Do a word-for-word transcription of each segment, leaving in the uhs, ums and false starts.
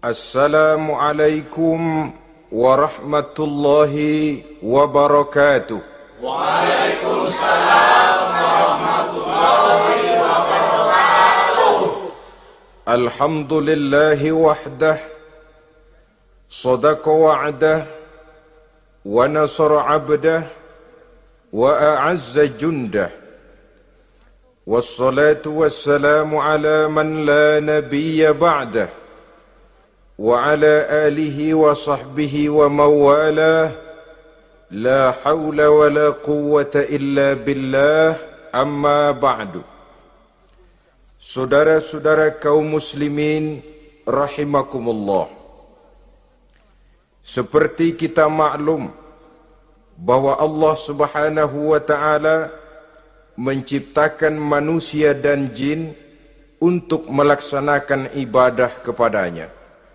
Assalamualaikum warahmatullahi wabarakatuh. Waalaikumsalam warahmatullahi wabarakatuh. Alhamdulillahi wahdah, sadaqa wa'dah, wa nasara abdah, wa a'azza jundah. Wassalatu wassalamu ala man la nabiyya ba'dah. Wa ala alihi wa sahbihi wa mawalah. La hawla wa la quwwata illa billah. Amma ba'du. Saudara-saudara kaum muslimin rahimakumullah. Seperti kita maklum bahwa Allah Subhanahu wa ta'ala menciptakan manusia dan jin untuk melaksanakan ibadah kepadanya.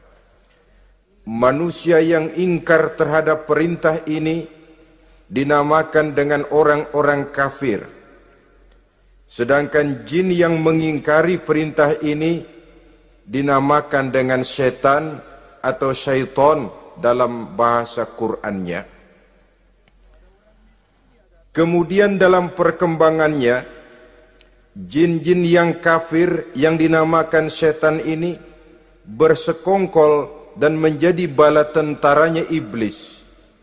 Manusia yang ingkar terhadap perintah ini dinamakan dengan orang-orang kafir. Sedangkan jin yang mengingkari perintah ini dinamakan dengan setan atau syaitan dalam bahasa Qur'annya. Kemudian dalam perkembangannya, jin-jin yang kafir yang dinamakan setan ini bersekongkol dan menjadi bala tentaranya iblis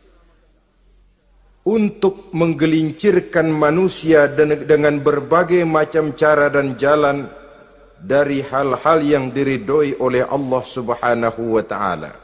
untuk menggelincirkan manusia dengan berbagai macam cara dan jalan dari hal-hal yang diridhoi oleh Allah Subhanahu wa ta'ala.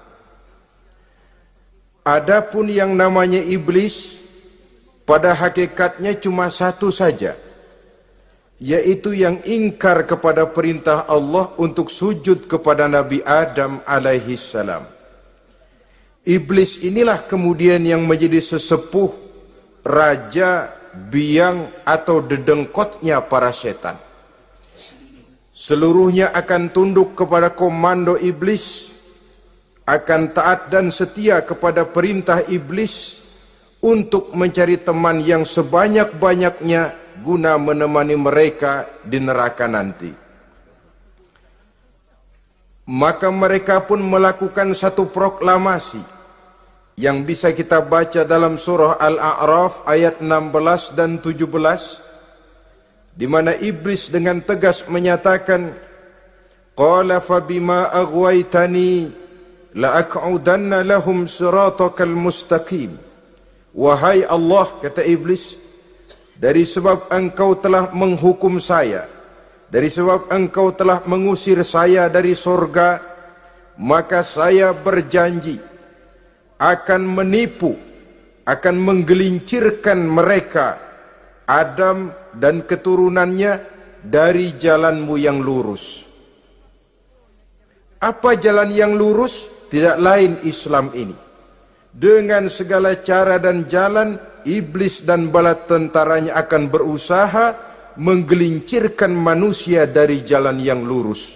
Adapun yang namanya iblis pada hakikatnya cuma satu saja, yaitu yang ingkar kepada perintah Allah untuk sujud kepada Nabi Adam alaihi salam. Iblis inilah kemudian yang menjadi sesepuh, raja, biang atau dedengkotnya para setan. Seluruhnya akan tunduk kepada komando iblis, akan taat dan setia kepada perintah iblis untuk mencari teman yang sebanyak-banyaknya guna menemani mereka di neraka nanti. Maka mereka pun melakukan satu proklamasi yang bisa kita baca dalam surah Al-A'raf ayat enam belas dan tujuh belas, di mana iblis dengan tegas menyatakan, qala fabima aghwaytani la aq'udanna lahum siratakal mustaqim. Wahai Allah, kata iblis, dari sebab engkau telah menghukum saya, dari sebab engkau telah mengusir saya dari sorga, maka saya berjanji akan menipu, akan menggelincirkan mereka, Adam dan keturunannya, dari jalanmu yang lurus. Apa jalan yang lurus? Tidak lain Islam ini. Dengan segala cara dan jalan, iblis dan bala tentaranya akan berusaha menggelincirkan manusia dari jalan yang lurus.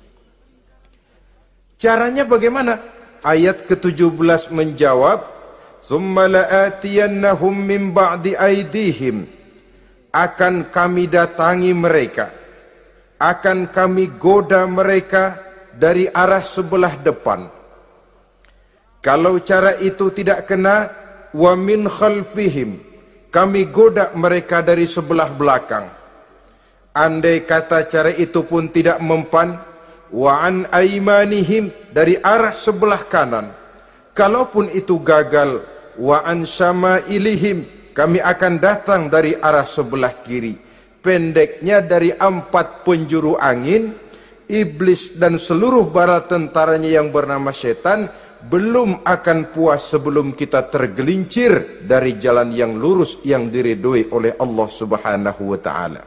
Caranya bagaimana? Ayat ketujuh belas menjawab, "Tsumma la'atiyannahum min ba'di aydihim." Akan kami datangi mereka, akan kami goda mereka dari arah sebelah depan. Kalau cara itu tidak kena, wa min khalfihim, kami goda mereka dari sebelah belakang. Andai kata cara itu pun tidak mempan, wa an aimanihim, dari arah sebelah kanan. Kalaupun itu gagal, wa an syama'ilihim, kami akan datang dari arah sebelah kiri. Pendeknya dari empat penjuru angin, iblis dan seluruh bala tentaranya yang bernama setan belum akan puas sebelum kita tergelincir dari jalan yang lurus yang diridhoi oleh Allah Subhanahu wa ta'ala.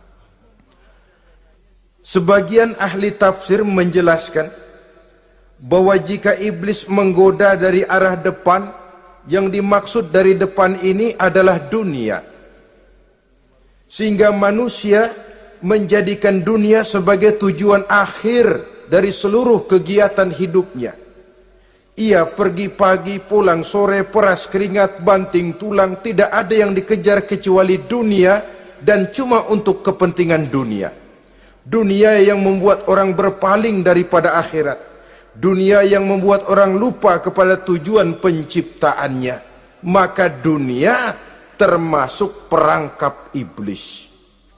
Sebagian ahli tafsir menjelaskan bahwa jika iblis menggoda dari arah depan, yang dimaksud dari depan ini adalah dunia, sehingga manusia menjadikan dunia sebagai tujuan akhir dari seluruh kegiatan hidupnya. Ia pergi pagi, pulang sore, peras keringat, banting tulang, tidak ada yang dikejar kecuali dunia, dan cuma untuk kepentingan dunia. Dunia yang membuat orang berpaling daripada akhirat. dunia yang membuat orang lupa kepada tujuan penciptaannya, maka dunia termasuk perangkap iblis.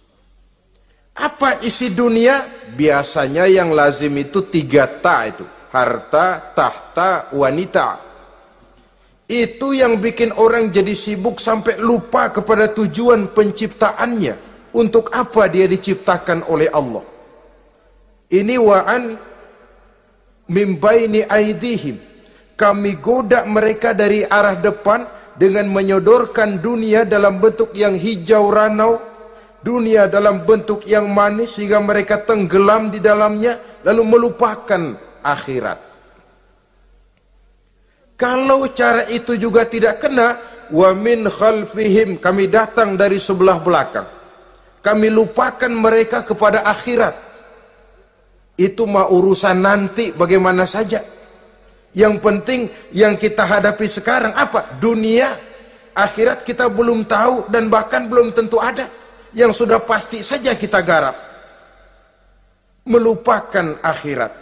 Apa isi dunia? Biasanya yang lazim itu tiga ta itu, harta, tahta, wanita. Itu yang bikin orang jadi sibuk sampai lupa kepada tujuan penciptaannya. Untuk apa dia diciptakan oleh Allah? Ini wa'an min baini aidihim, kami goda mereka dari arah depan dengan menyodorkan dunia dalam bentuk yang hijau ranau, dunia dalam bentuk yang manis sehingga mereka tenggelam di dalamnya lalu melupakan akhirat. Kalau cara itu juga tidak kena, wa min khalfihim, kami datang dari sebelah belakang, kami lupakan mereka kepada akhirat. Itu mah urusan nanti bagaimana saja. Yang penting yang kita hadapi sekarang apa? Dunia. Akhirat kita belum tahu dan bahkan belum tentu ada. Yang sudah pasti saja kita garap. Melupakan akhirat.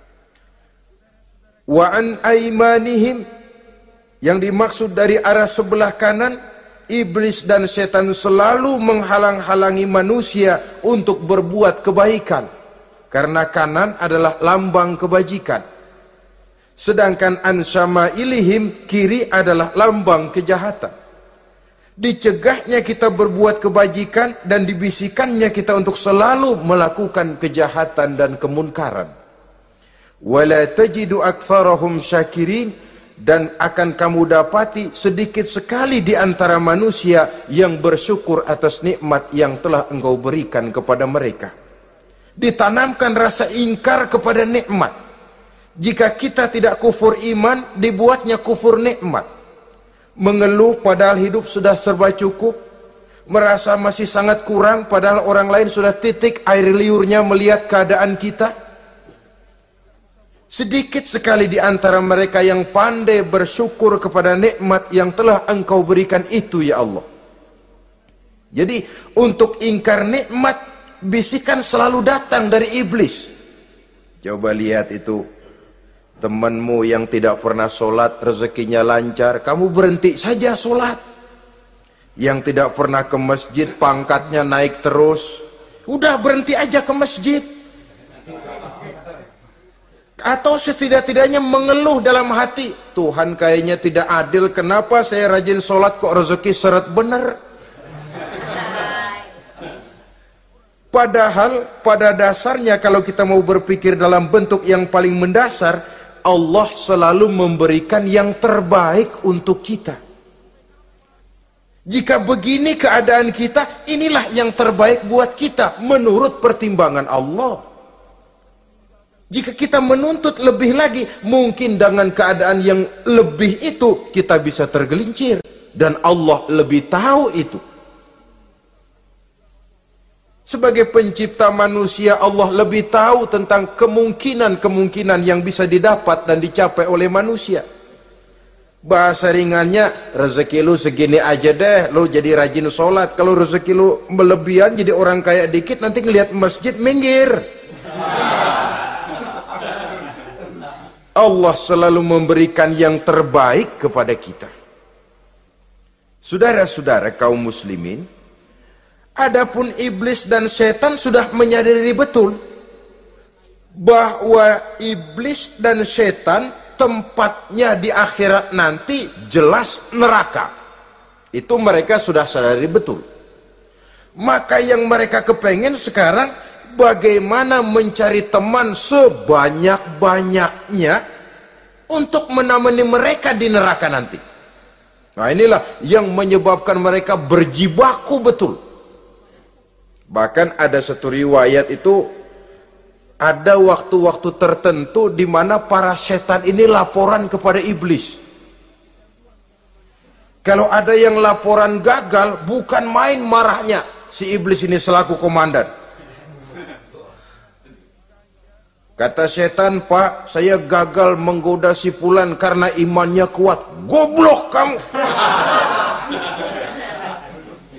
Wa an aimanihim, yang dimaksud dari arah sebelah kanan, iblis dan setan selalu menghalang-halangi manusia untuk berbuat kebaikan. Karena kanan adalah lambang kebajikan. Sedangkan ansama ilihim, kiri adalah lambang kejahatan. Dicegahnya kita berbuat kebajikan dan dibisikannya kita untuk selalu melakukan kejahatan dan kemunkaran. Wala tajidu aktsarahum syakirin, dan akan kamu dapati sedikit sekali di antara manusia yang bersyukur atas nikmat yang telah engkau berikan kepada mereka. Ditanamkan rasa ingkar kepada nikmat. Jika kita tidak kufur iman, dibuatnya kufur nikmat. Mengeluh padahal hidup sudah serba cukup, merasa masih sangat kurang padahal orang lain sudah titik air liurnya melihat keadaan kita. Sedikit sekali di antara mereka yang pandai bersyukur kepada nikmat yang telah engkau berikan itu, ya Allah. Jadi untuk ingkar nikmat, bisikan selalu datang dari iblis. Coba lihat itu, temanmu yang tidak pernah sholat, rezekinya lancar, kamu berhenti saja sholat. Yang tidak pernah ke masjid, pangkatnya naik terus, udah berhenti aja ke masjid. Atau setidak-tidaknya mengeluh dalam hati, Tuhan kayaknya tidak adil, kenapa saya rajin sholat kok rezeki seret bener. Padahal pada dasarnya kalau kita mau berpikir dalam bentuk yang paling mendasar, Allah selalu memberikan yang terbaik untuk kita. Jika begini keadaan kita, inilah yang terbaik buat kita menurut pertimbangan Allah. Jika kita menuntut lebih lagi, mungkin dengan keadaan yang lebih itu kita bisa tergelincir, dan Allah lebih tahu itu. Sebagai pencipta manusia, Allah lebih tahu tentang kemungkinan-kemungkinan yang bisa didapat dan dicapai oleh manusia. Bahasa ringannya, rezeki lu segini aja deh, lu jadi rajin sholat. Kalau rezeki lu melebihan jadi orang kaya dikit, nanti ngelihat masjid minggir. Allah selalu memberikan yang terbaik kepada kita. Saudara-saudara kaum muslimin, adapun iblis dan setan sudah menyadari betul bahwa iblis dan setan tempatnya di akhirat nanti jelas neraka. Itu mereka sudah sadari betul. Maka yang mereka kepengen sekarang, bagaimana mencari teman sebanyak-banyaknya untuk menemani mereka di neraka nanti. Nah inilah yang menyebabkan mereka berjibaku betul. Bahkan ada satu riwayat itu, ada waktu-waktu tertentu di mana para setan ini laporan kepada iblis. Kalau ada yang laporan gagal, bukan main marahnya si iblis ini selaku komandan. Kata setan, Pak, saya gagal menggoda si fulan karena imannya kuat. Goblok kamu.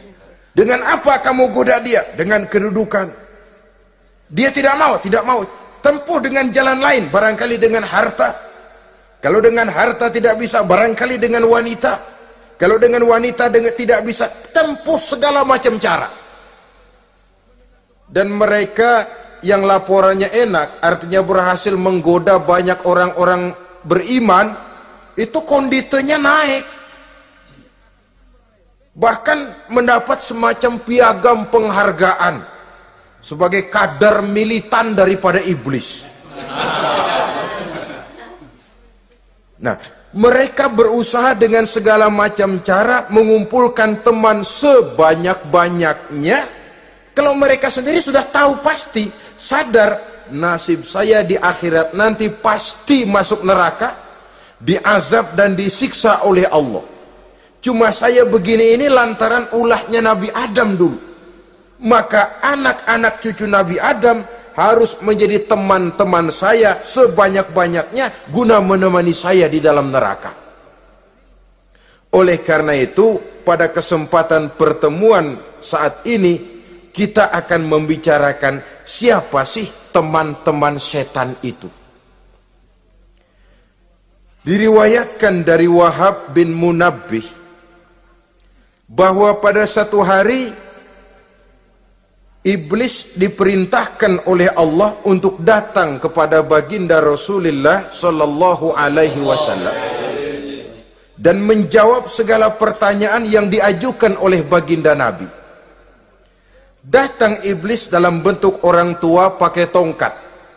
Dengan apa kamu goda dia? Dengan kedudukan. Dia tidak mau, tidak mau. tempuh dengan jalan lain, barangkali dengan harta. Kalau dengan harta tidak bisa, barangkali dengan wanita. Kalau dengan wanita dengan tidak bisa, tempuh segala macam cara. Dan mereka yang laporannya enak, artinya berhasil menggoda banyak orang-orang beriman, itu konditenya naik. Bahkan mendapat semacam piagam penghargaan sebagai kadar militan daripada iblis. Nah, mereka berusaha dengan segala macam cara mengumpulkan teman sebanyak-banyaknya. Kalau mereka sendiri sudah tahu pasti, sadar nasib saya di akhirat nanti pasti masuk neraka, diazab dan disiksa oleh Allah. Cuma saya begini ini lantaran ulahnya Nabi Adam dulu. Maka anak-anak cucu Nabi Adam harus menjadi teman-teman saya sebanyak-banyaknya guna menemani saya di dalam neraka. Oleh karena itu, pada kesempatan pertemuan saat ini kita akan membicarakan siapa sih teman-teman setan itu. Diriwayatkan dari Wahab bin Munabbih bahwa pada satu hari iblis diperintahkan oleh Allah untuk datang kepada baginda Rasulullah sallallahu alaihi wasallam dan menjawab segala pertanyaan yang diajukan oleh baginda Nabi. Datang iblis dalam bentuk orang tua pakai tongkat.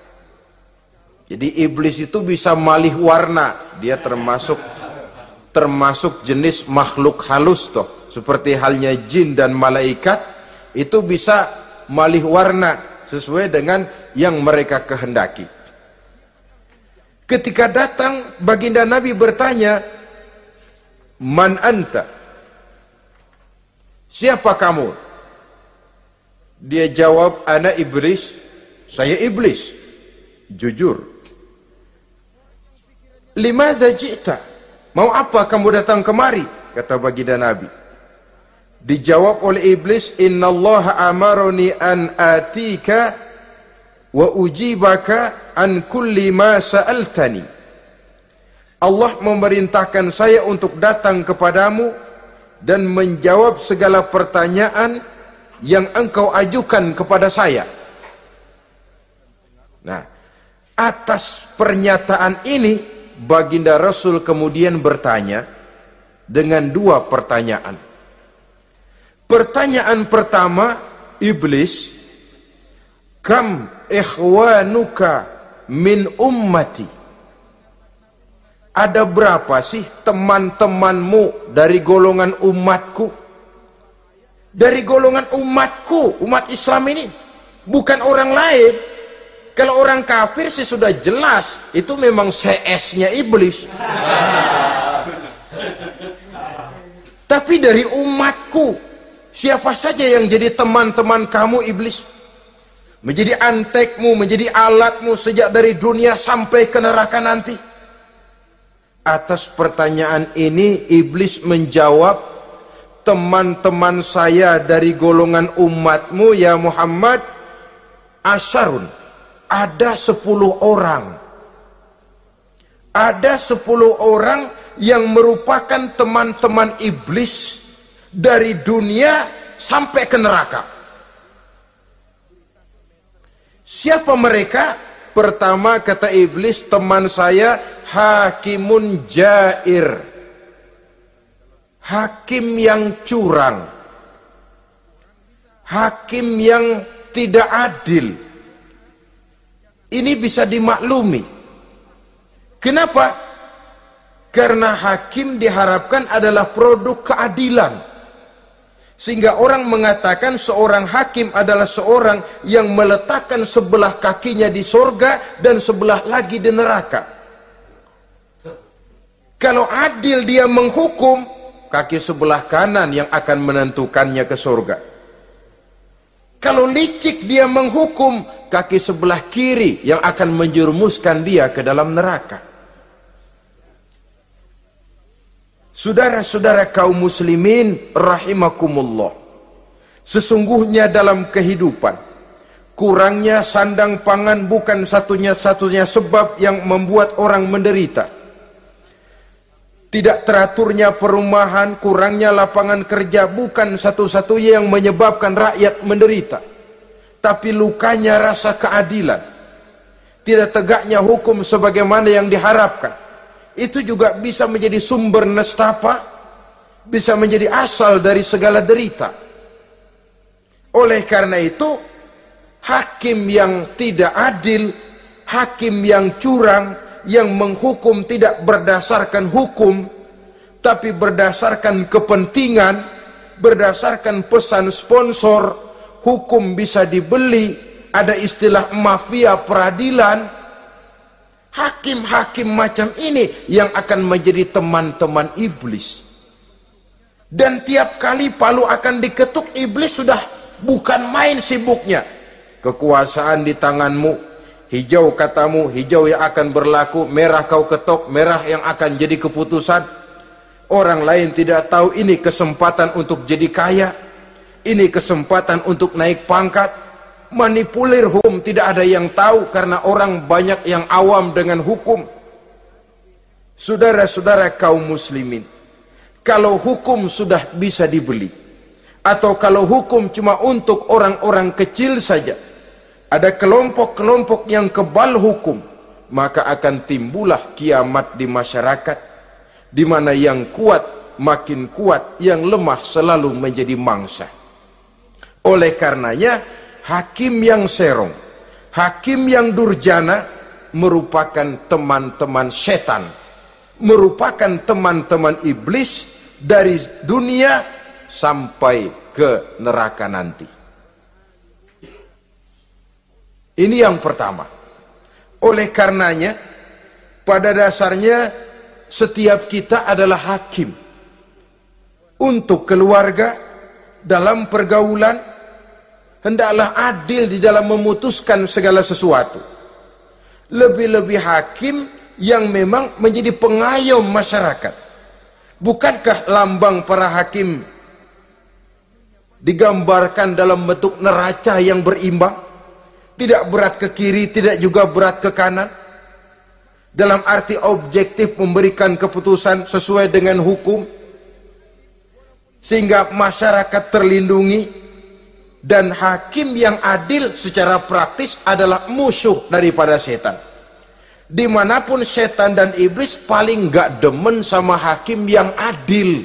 Jadi iblis itu bisa malih warna, dia termasuk termasuk jenis makhluk halus toh. Seperti halnya jin dan malaikat, itu bisa malih warna sesuai dengan yang mereka kehendaki. Ketika datang, baginda Nabi bertanya, "Man anta?" Siapa kamu? Dia jawab, "Ana iblis." Saya iblis. Jujur. "Limadza ji'ta?" Mau apa kamu datang kemari? Kata baginda Nabi. Dijawab oleh iblis, "Innallaha amaroni an atika wa ujibaka an kulli ma sa'altani." Allah memerintahkan saya untuk datang kepadamu dan menjawab segala pertanyaan yang engkau ajukan kepada saya. Nah, atas pernyataan ini baginda Rasul kemudian bertanya dengan dua pertanyaan. Pertanyaan pertama, iblis, "Kam ikhwanuka min ummati?" Ada berapa sih teman-temanmu dari golongan umatku? Dari golongan umatku, umat Islam ini, bukan orang lain. Kalau orang kafir sih sudah jelas, itu memang C S-nya iblis. Tapi dari umatku, siapa saja yang jadi teman-teman kamu iblis? Menjadi antekmu, menjadi alatmu sejak dari dunia sampai ke neraka nanti. Atas pertanyaan ini iblis menjawab, "Teman-teman saya dari golongan umatmu ya Muhammad, asyarun, ada sepuluh orang. Ada sepuluh orang yang merupakan teman-teman iblis dari dunia sampai ke neraka." Siapa mereka? Pertama kata iblis, "Teman saya hakimun jair." Hakim yang curang. Hakim yang tidak adil. Ini bisa dimaklumi. Kenapa? Karena hakim diharapkan adalah produk keadilan. Sehingga orang mengatakan seorang hakim adalah seorang yang meletakkan sebelah kakinya di sorga dan sebelah lagi di neraka. Kalau adil dia menghukum, kaki sebelah kanan yang akan menentukannya ke sorga. Kalau licik dia menghukum, kaki sebelah kiri yang akan menjerumuskan dia ke dalam neraka. Saudara-saudara kaum muslimin rahimakumullah, sesungguhnya dalam kehidupan Kurangnya sandang pangan bukan satunya-satunya sebab yang membuat orang menderita. Tidak teraturnya perumahan, kurangnya lapangan kerja bukan satu-satunya yang menyebabkan rakyat menderita. Tapi lukanya rasa keadilan, tidak tegaknya hukum sebagaimana yang diharapkan, itu juga bisa menjadi sumber nestapa, bisa menjadi asal dari segala derita. Oleh karena itu, hakim yang tidak adil, hakim yang curang, yang menghukum tidak berdasarkan hukum, tapi berdasarkan kepentingan, berdasarkan pesan sponsor, hukum bisa dibeli, ada istilah mafia peradilan. Hakim-hakim macam ini yang akan menjadi teman-teman iblis. Dan tiap kali palu akan diketuk, iblis sudah bukan main sibuknya. Kekuasaan di tanganmu, hijau katamu, hijau yang akan berlaku, merah kau ketok, merah yang akan jadi keputusan. Orang lain tidak tahu ini kesempatan untuk jadi kaya, ini kesempatan untuk naik pangkat. Manipulir hukum tidak ada yang tahu karena orang banyak yang awam dengan hukum. Saudara-saudara kaum muslimin, kalau hukum sudah bisa dibeli, atau kalau hukum cuma untuk orang-orang kecil saja, ada kelompok-kelompok yang kebal hukum, maka akan timbullah kiamat di masyarakat, di mana yang kuat makin kuat, yang lemah selalu menjadi mangsa. Oleh karenanya, hakim yang serong, hakim yang durjana merupakan teman-teman setan, merupakan teman-teman iblis dari dunia sampai ke neraka nanti. Ini yang pertama. Oleh karenanya, pada dasarnya setiap kita adalah hakim untuk keluarga, dalam pergaulan. Hendaklah adil di dalam memutuskan segala sesuatu. Lebih-lebih hakim yang memang menjadi pengayom masyarakat. Bukankah lambang para hakim digambarkan dalam bentuk neraca yang berimbang? Tidak berat ke kiri, tidak juga berat ke kanan. Dalam arti objektif memberikan keputusan sesuai dengan hukum, sehingga masyarakat terlindungi. Dan hakim yang adil secara praktis adalah musuh daripada setan. Dimanapun setan dan iblis paling gak demen sama hakim yang adil.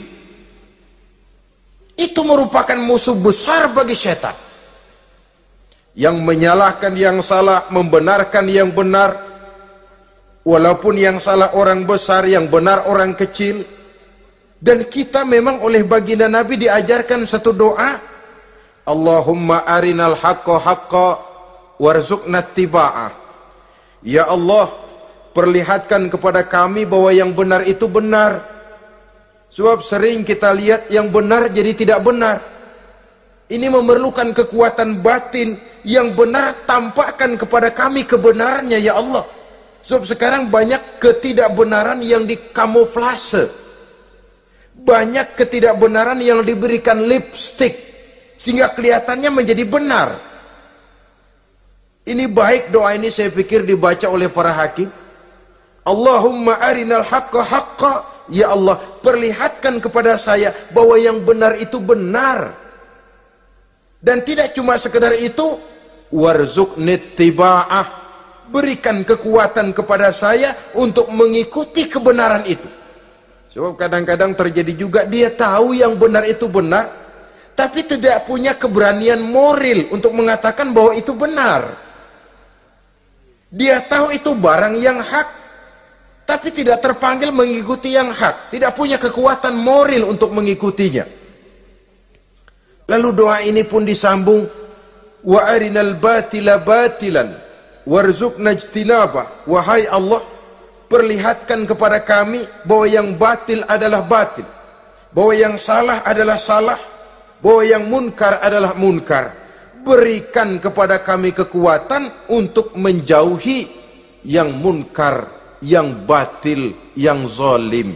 Itu merupakan musuh besar bagi setan, yang menyalahkan yang salah, membenarkan yang benar, walaupun yang salah orang besar, yang benar orang kecil. Dan kita memang oleh baginda Nabi diajarkan satu doa, Allahumma arinal haqqa haqqa warzuqna tiba'ah. Ya Allah, perlihatkan kepada kami bahwa yang benar itu benar. Sebab sering kita lihat yang benar jadi tidak benar. Ini memerlukan kekuatan batin. Yang benar tampakkan kepada kami kebenarannya ya Allah. Sebab sekarang banyak ketidakbenaran yang dikamuflase, banyak ketidakbenaran yang diberikan lipstick sehingga kelihatannya menjadi benar. Ini baik doa ini saya pikir dibaca oleh para hakim. Allahumma arinal haqqa haqqa. Ya Allah, perlihatkan kepada saya bahwa yang benar itu benar. Dan tidak cuma sekedar itu, warzuqnit tiba'ah. Berikan kekuatan kepada saya untuk mengikuti kebenaran itu. Sebab kadang-kadang terjadi juga dia tahu yang benar itu benar, tapi tidak punya keberanian moral untuk mengatakan bahwa itu benar. Dia tahu itu barang yang hak, tapi tidak terpanggil mengikuti yang hak, tidak punya kekuatan moral untuk mengikutinya. Lalu doa ini pun disambung, wa arinal batila batilan warzuqna ijtinabah. Wahai Allah, perlihatkan kepada kami bahwa yang batil adalah batil, bahwa yang salah adalah salah, bahwa yang munkar adalah munkar. Berikan kepada kami kekuatan untuk menjauhi yang munkar, yang batil, yang zalim.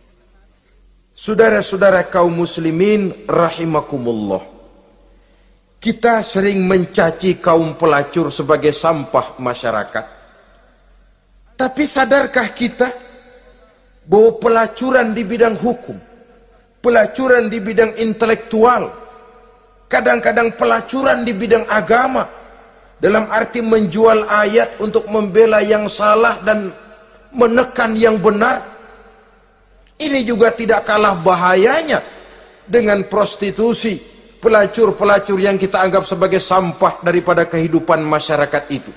Saudara-saudara kaum muslimin rahimakumullah, Kita sering mencaci kaum pelacur sebagai sampah masyarakat. Tapi sadarkah kita bahwa pelacuran di bidang hukum, pelacuran di bidang intelektual, kadang-kadang pelacuran di bidang agama, dalam arti menjual ayat untuk membela yang salah dan menekan yang benar, ini juga tidak kalah bahayanya dengan prostitusi, pelacur-pelacur yang kita anggap sebagai sampah daripada kehidupan masyarakat itu.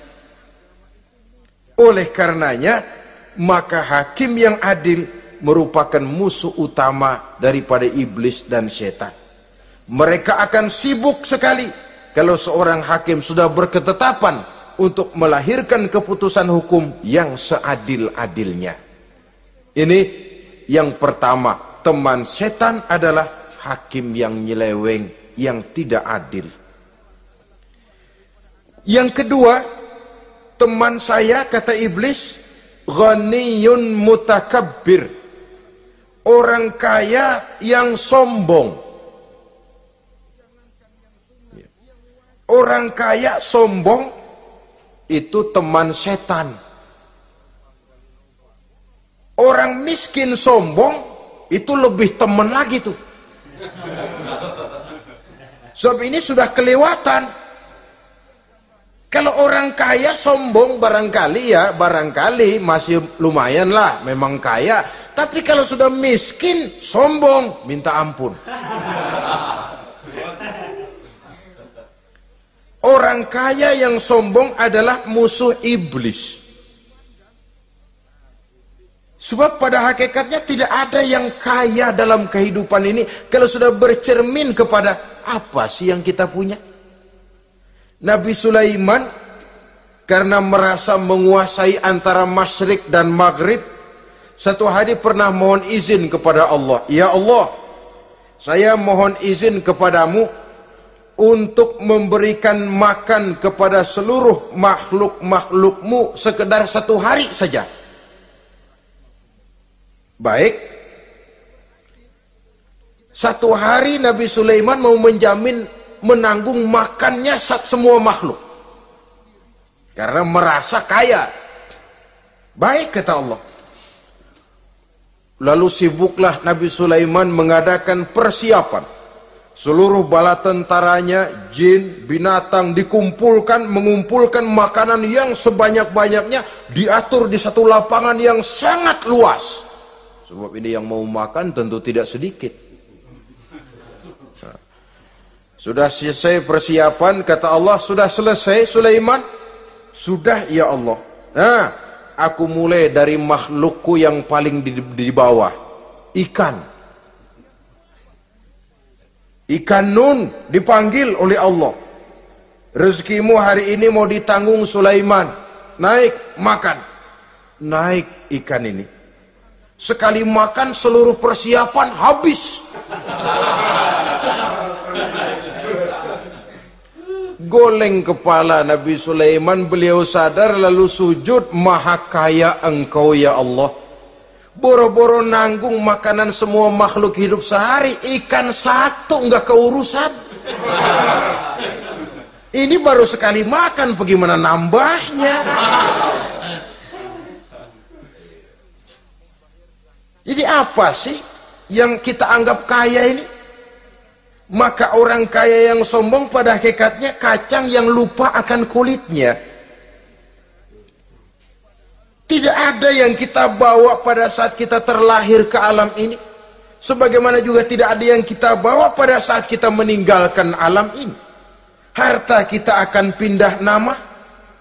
Oleh karenanya, maka hakim yang adil merupakan musuh utama daripada iblis dan setan. Mereka akan sibuk sekali kalau seorang hakim sudah berketetapan untuk melahirkan keputusan hukum yang seadil-adilnya. Ini yang pertama, teman setan adalah hakim yang nyeleweng, yang tidak adil. Yang kedua, teman saya, kata iblis, ghaniyun mutakabbir, orang kaya yang sombong. Orang kaya sombong itu teman setan. Orang miskin sombong itu lebih teman lagi tuh. Sebab ini sudah kelewatan. Kalau orang kaya sombong barangkali ya, barangkali masih lumayan lah, memang kaya. Tapi kalau sudah miskin sombong, minta ampun. Orang kaya yang sombong adalah musuh iblis. Sebab pada hakikatnya tidak ada yang kaya dalam kehidupan ini kalau sudah bercermin kepada apa sih yang kita punya. Nabi Sulaiman karena merasa menguasai antara masyrik dan maghrib, satu hari pernah mohon izin kepada Allah, ya Allah, saya mohon izin kepadamu untuk memberikan makan kepada seluruh makhluk-makhlukmu sekedar satu hari saja. Baik, satu hari Nabi Sulaiman mau menjamin menanggung makannya semua makhluk karena merasa kaya. Baik, kata Allah. Lalu sibuklah Nabi Sulaiman mengadakan persiapan. Seluruh bala tentaranya, jin, binatang dikumpulkan, mengumpulkan makanan yang sebanyak-banyaknya, diatur di satu lapangan yang sangat luas. Sebab ini yang mau makan tentu tidak sedikit. Nah, sudah selesai persiapan, kata Allah, sudah selesai Sulaiman? Sudah, ya Allah. Nah, aku mulai dari makhlukku yang paling di, di bawah, ikan. Ikan Nun dipanggil oleh Allah. Rezekimu hari ini mau ditanggung Sulaiman. Naik, makan. Naik ikan ini. Sekali makan seluruh persiapan habis. Goleng kepala Nabi Sulaiman, beliau sadar lalu sujud, maha kaya engkau ya Allah. Boro-boro nanggung makanan semua makhluk hidup sehari, ikan satu enggak keurusan. Ini baru sekali makan, bagaimana nambahnya? Jadi apa sih yang kita anggap kaya ini? Maka orang kaya yang sombong pada hakikatnya kacang yang lupa akan kulitnya. Tidak ada yang kita bawa pada saat kita terlahir ke alam ini, sebagaimana juga tidak ada yang kita bawa pada saat kita meninggalkan alam ini. Harta kita akan pindah nama.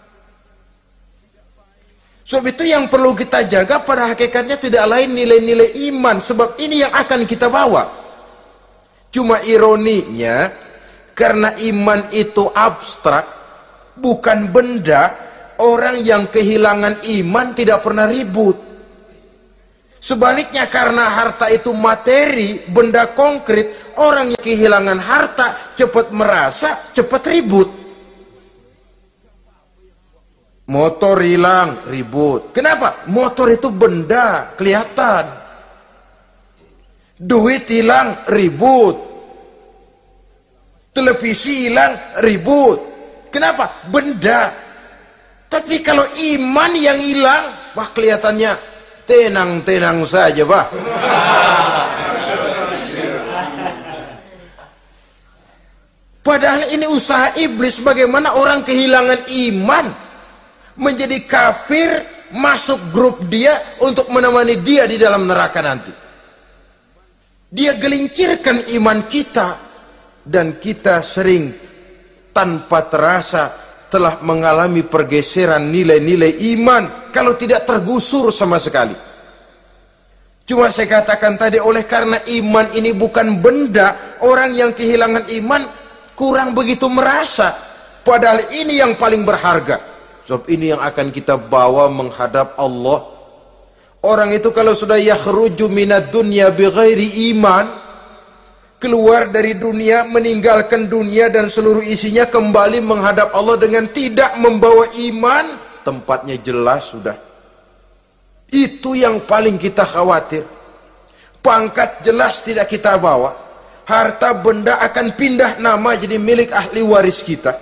Sebab itu yang perlu kita jaga pada hakikatnya tidak lain nilai-nilai iman, sebab ini yang akan kita bawa. Cuma ironinya, karena iman itu abstrak, bukan benda, orang yang kehilangan iman tidak pernah ribut. Sebaliknya, karena harta itu materi, benda konkret, orang yang kehilangan harta cepat merasa, cepat ribut. Motor hilang, ribut. Kenapa? Motor itu benda, kelihatan. Duit hilang, ribut. Televisi hilang, ribut. Kenapa? Benda. Tapi kalau iman yang hilang, wah kelihatannya tenang-tenang saja, bah. Padahal ini usaha iblis, bagaimana orang kehilangan iman, menjadi kafir, masuk grup dia untuk menemani dia di dalam neraka nanti. Dia gelincirkan iman kita, dan kita sering tanpa terasa telah mengalami pergeseran nilai-nilai iman, kalau tidak tergusur sama sekali. Cuma saya katakan tadi, oleh karena iman ini bukan benda, orang yang kehilangan iman kurang begitu merasa, padahal ini yang paling berharga. Sebab ini yang akan kita bawa menghadap Allah. Orang itu kalau sudah yakhruju minad dunya bighairi iman, keluar dari dunia, meninggalkan dunia dan seluruh isinya, kembali menghadap Allah dengan tidak membawa iman, tempatnya jelas sudah. Itu yang paling kita khawatir. Pangkat jelas tidak kita bawa, harta benda akan pindah nama jadi milik ahli waris kita.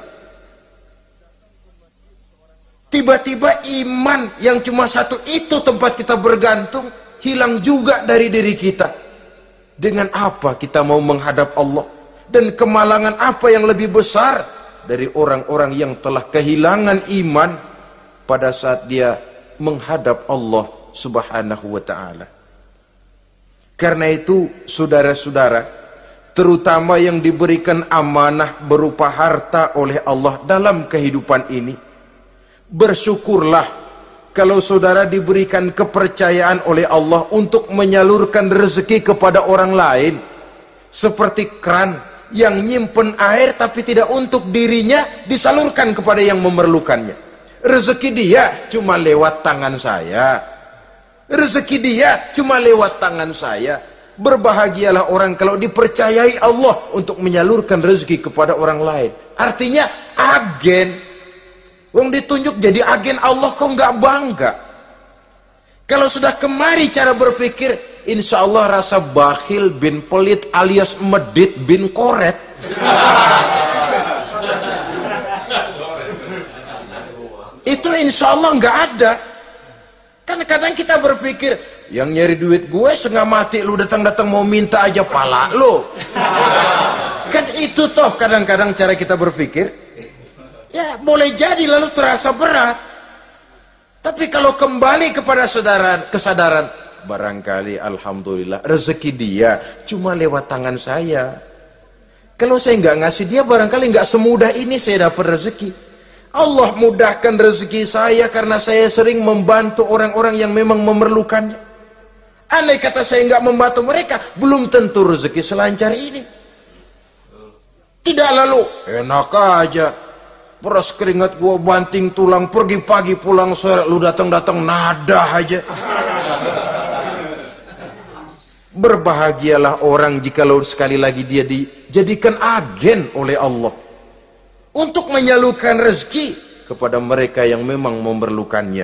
Tiba-tiba iman yang cuma satu itu tempat kita bergantung, hilang juga dari diri kita. Dengan apa kita mau menghadap Allah? Dan kemalangan apa yang lebih besar dari orang-orang yang telah kehilangan iman pada saat dia menghadap Allah Subhanahu wa ta'ala. Karena itu saudara-saudara, terutama yang diberikan amanah berupa harta oleh Allah dalam kehidupan ini, bersyukurlah kalau saudara diberikan kepercayaan oleh Allah untuk menyalurkan rezeki kepada orang lain, seperti keran yang nyimpen air tapi tidak untuk dirinya, disalurkan kepada yang memerlukannya. Rezeki dia cuma lewat tangan saya, rezeki dia cuma lewat tangan saya. Berbahagialah orang kalau dipercayai Allah untuk menyalurkan rezeki kepada orang lain. Artinya agen. Wong ditunjuk jadi agen Allah, kok nggak bangga? Kalau sudah kemari cara berpikir, insya Allah rasa bakhil bin pelit alias medit bin koret. Itu insya Allah nggak ada. Kan kadang kita berpikir, yang nyari duit gue setengah mati, lu datang-datang mau minta aja pala lu. Kan itu toh kadang-kadang cara kita berpikir. Ya boleh jadi lalu terasa berat. Tapi kalau kembali kepada saudara, kesadaran, barangkali alhamdulillah rezeki dia cuma lewat tangan saya. Kalau saya nggak ngasih dia, barangkali nggak semudah ini saya dapat rezeki. Allah mudahkan rezeki saya karena saya sering membantu orang-orang yang memang memerlukannya. Andai kata saya nggak membantu mereka, belum tentu rezeki selancar ini. Tidak lalu enak aja, peras keringat gua banting tulang, pergi pagi pulang sore, lu datang-datang nada aja. Berbahagialah orang jikalau sekali lagi dia dijadikan agen oleh Allah untuk menyalurkan rezeki kepada mereka yang memang memerlukannya.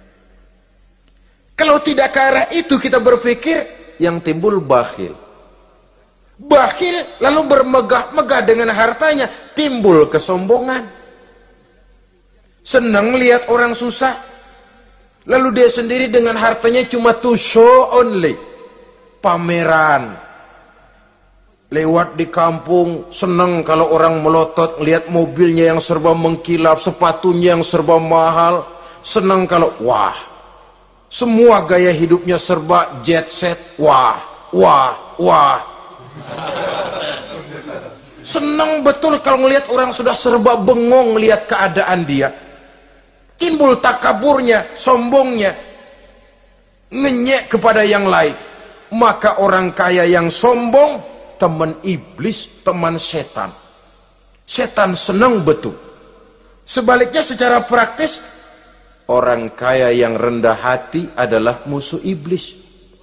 Kalau tidak ke arah itu kita berpikir, yang timbul bakhil. Bakhil lalu bermegah-megah dengan hartanya, timbul kesombongan. Senang lihat orang susah, lalu dia sendiri dengan hartanya cuma to show only, pameran. Lewat di kampung, senang kalau orang melotot, lihat mobilnya yang serba mengkilap, sepatunya yang serba mahal. Senang kalau, wah, semua gaya hidupnya serba jet set, wah, wah, wah. Senang betul kalau melihat orang sudah serba bengong lihat keadaan dia. Timbul takaburnya, sombongnya, ngenyek kepada yang lain. Maka orang kaya yang sombong, teman iblis, teman setan. Setan senang betul. Sebaliknya secara praktis, orang kaya yang rendah hati adalah musuh iblis.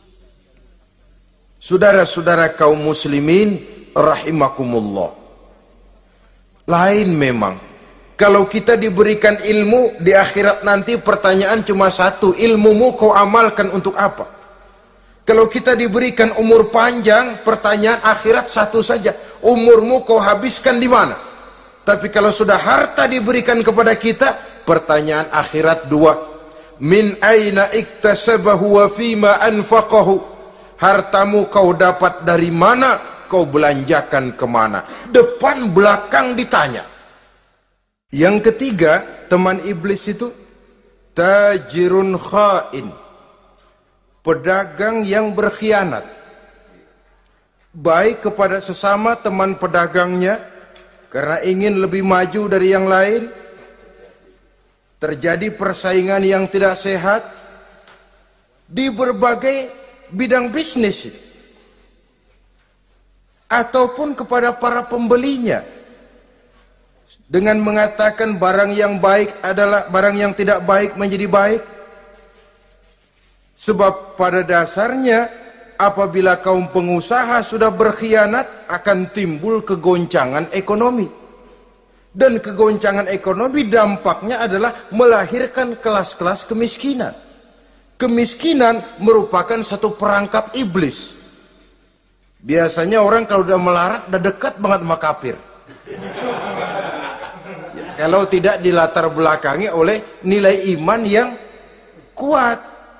Saudara-saudara kaum muslimin rahimakumullah, lain memang kalau kita diberikan ilmu di akhirat nanti, pertanyaan cuma satu, ilmumu kau amalkan untuk apa? Kalau kita diberikan umur panjang, pertanyaan akhirat satu saja, umurmu kau habiskan di mana? Tapi kalau sudah harta diberikan kepada kita, pertanyaan akhirat dua. Min aina iktasabahu wa fima anfaqahu. Hartamu kau dapat dari mana, kau belanjakan kemana? Depan belakang ditanya. Yang ketiga, teman iblis itu tajirun khain, pedagang yang berkhianat, baik kepada sesama teman pedagangnya karena ingin lebih maju dari yang lain. Terjadi persaingan yang tidak sehat di berbagai bidang bisnis, ataupun kepada para pembelinya dengan mengatakan barang yang baik adalah barang yang tidak baik menjadi baik. Sebab pada dasarnya apabila kaum pengusaha sudah berkhianat, akan timbul kegoncangan ekonomi. Dan kegoncangan ekonomi dampaknya adalah melahirkan kelas-kelas kemiskinan. Kemiskinan merupakan satu perangkap iblis. Biasanya orang kalau udah melarat udah dekat banget sama kafir. Kalau tidak dilatar belakangi oleh nilai iman yang kuat.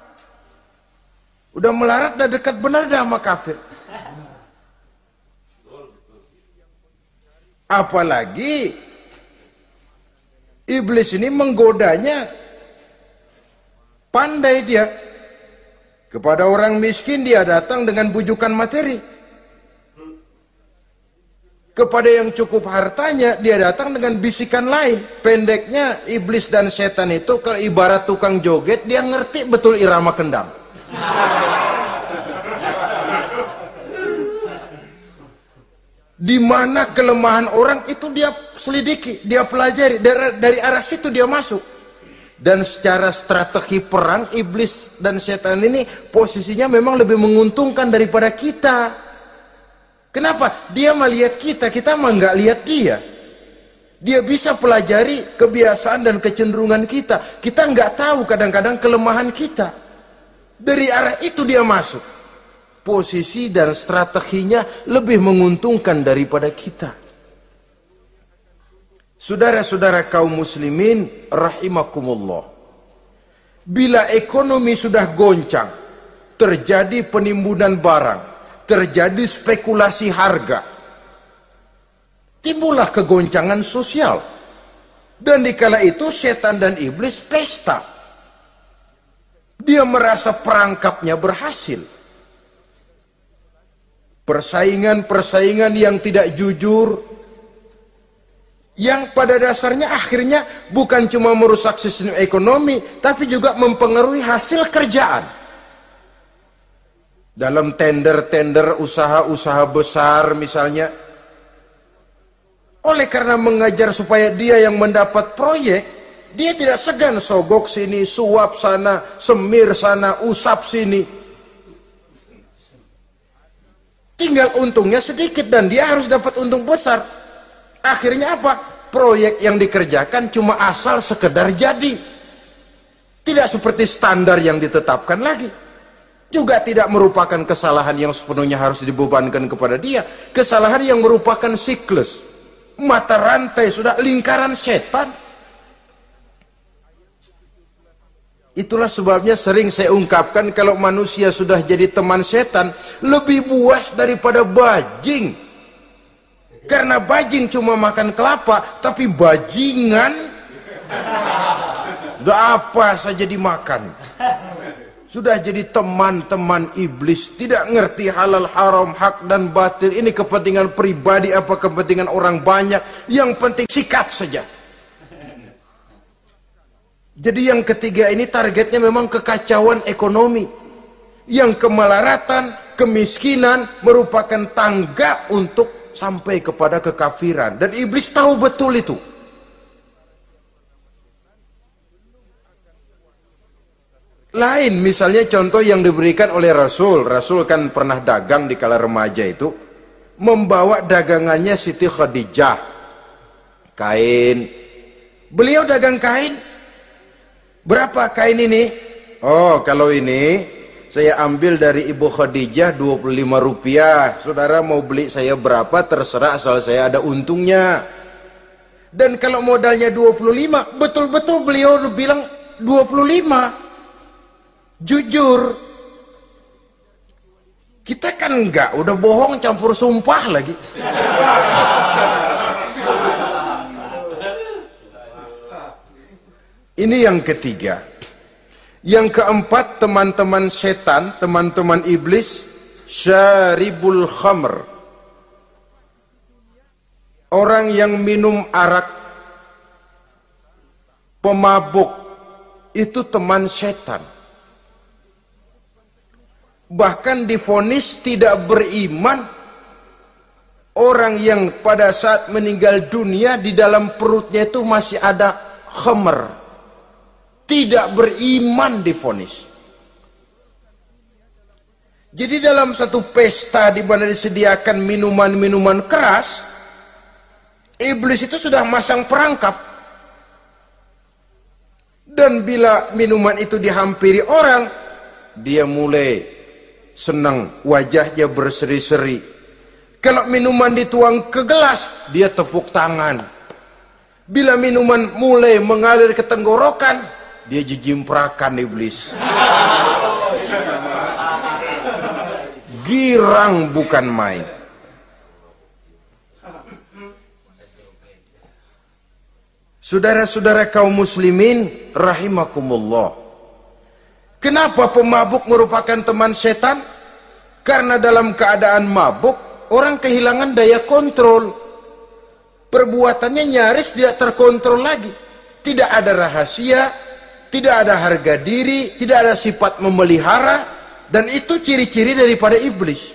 Udah melarat udah dekat benar dah sama kafir. Apalagi iblis ini menggodanya, pandai dia. Kepada orang miskin dia datang dengan bujukan materi. Kepada yang cukup hartanya dia datang dengan bisikan lain. Pendeknya iblis dan setan itu kalau ibarat tukang joget, dia ngerti betul irama kendang. Di mana kelemahan orang itu dia selidiki, dia pelajari, dari, dari arah situ dia masuk. Dan secara strategi perang, iblis dan setan ini posisinya memang lebih menguntungkan daripada kita. Kenapa? Dia melihat kita, kita mah nggak lihat dia. Dia bisa pelajari kebiasaan dan kecenderungan kita. Kita nggak tahu kadang-kadang kelemahan kita. Dari arah itu dia masuk. Posisi dan strateginya lebih menguntungkan daripada kita. Saudara-saudara kaum muslimin rahimakumullah, bila ekonomi sudah goncang, terjadi penimbunan barang, terjadi spekulasi harga, timbullah kegoncangan sosial. Dan dikala itu setan dan iblis pesta. Dia merasa perangkapnya berhasil. Persaingan-persaingan yang tidak jujur, yang pada dasarnya akhirnya bukan cuma merusak sistem ekonomi, tapi juga mempengaruhi hasil kerjaan. Dalam tender-tender usaha-usaha besar misalnya, oleh karena mengajar supaya dia yang mendapat proyek, dia tidak segan sogok sini, suap sana, semir sana, usap sini. Tinggal untungnya sedikit dan dia harus dapat untung besar. Akhirnya apa? Proyek yang dikerjakan cuma asal sekedar jadi. Tidak seperti standar yang ditetapkan lagi. Juga tidak merupakan kesalahan yang sepenuhnya harus dibebankan kepada dia. Kesalahan yang merupakan siklus, mata rantai, sudah lingkaran setan. Itulah sebabnya sering saya ungkapkan, kalau manusia sudah jadi teman setan, lebih buas daripada bajing. Karena bajing cuma makan kelapa, tapi bajingan udah apa saja dimakan. Sudah jadi teman-teman iblis, tidak ngerti halal haram, hak dan batil. Ini kepentingan pribadi apa kepentingan orang banyak, yang penting sikat saja. Jadi yang ketiga ini targetnya memang kekacauan ekonomi. Yang kemelaratan, kemiskinan merupakan tangga untuk sampai kepada kekafiran. Dan iblis tahu betul itu. Lain misalnya contoh yang diberikan oleh Rasul. Rasul kan pernah dagang di kala remaja itu. Membawa dagangannya Siti Khadijah. Kain. Beliau dagang kain. Berapa kain ini? Oh, kalau ini saya ambil dari Ibu Khadijah dua puluh lima rupiah. Saudara mau beli saya berapa terserah, asal saya ada untungnya. Dan kalau modalnya dua puluh lima, betul-betul beliau bilang dua puluh lima. Jujur. Kita kan enggak, udah bohong campur sumpah lagi. Ini yang ketiga. Yang keempat, teman-teman setan, teman-teman iblis, syaribul khamr. Orang yang minum arak, pemabuk, itu teman setan. Bahkan divonis tidak beriman orang yang pada saat meninggal dunia di dalam perutnya itu masih ada khamr. Tidak beriman divonis. Jadi dalam satu pesta di mana disediakan minuman-minuman keras, iblis itu sudah masang perangkap. Dan bila minuman itu dihampiri orang, dia mulai senang, wajahnya berseri-seri. Kalau minuman dituang ke gelas, dia tepuk tangan. Bila minuman mulai mengalir ke tenggorokan, dia jijimprakan iblis. Girang bukan main. Saudara-saudara kaum muslimin rahimakumullah. Kenapa pemabuk merupakan teman setan? Karena dalam keadaan mabuk, orang kehilangan daya kontrol. Perbuatannya nyaris tidak terkontrol lagi. Tidak ada rahasia, tidak ada harga diri, tidak ada sifat memelihara, dan itu ciri-ciri daripada iblis.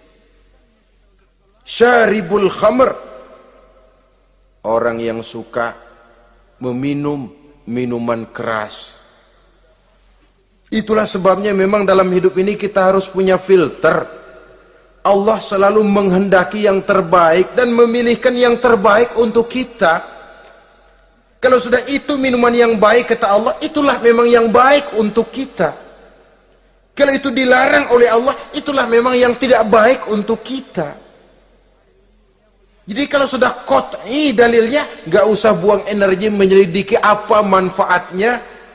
Syaribul khamr, orang yang suka meminum minuman keras. Itulah sebabnya memang dalam hidup ini kita harus punya filter. Allah selalu menghendaki yang terbaik dan memilihkan yang terbaik untuk kita. Kalau sudah itu minuman yang baik kata Allah, itulah memang yang baik untuk kita. Kalau itu dilarang oleh Allah, itulah memang yang tidak baik untuk kita. Jadi kalau sudah qat'i dalilnya, gak usah buang energi menyelidiki apa manfaatnya.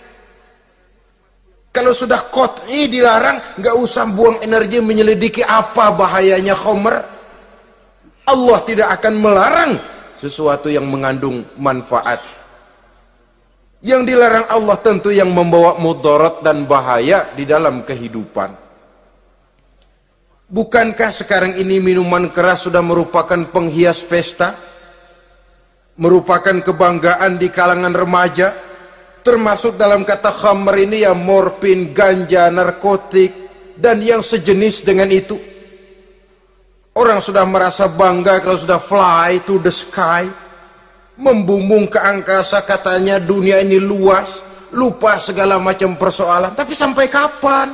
Kalau sudah qat'i dilarang, gak usah buang energi menyelidiki apa bahayanya khamr. Allah tidak akan melarang sesuatu yang mengandung manfaat. Yang dilarang Allah tentu yang membawa mudarat dan bahaya di dalam kehidupan. Bukankah sekarang ini minuman keras sudah merupakan penghias pesta? Merupakan kebanggaan di kalangan remaja? Termasuk dalam kata khamr ini ya morfin, ganja, narkotik, dan yang sejenis dengan itu. Orang sudah merasa bangga kalau sudah fly to the sky. Membumbung ke angkasa, katanya dunia ini luas, lupa segala macam persoalan. Tapi sampai kapan?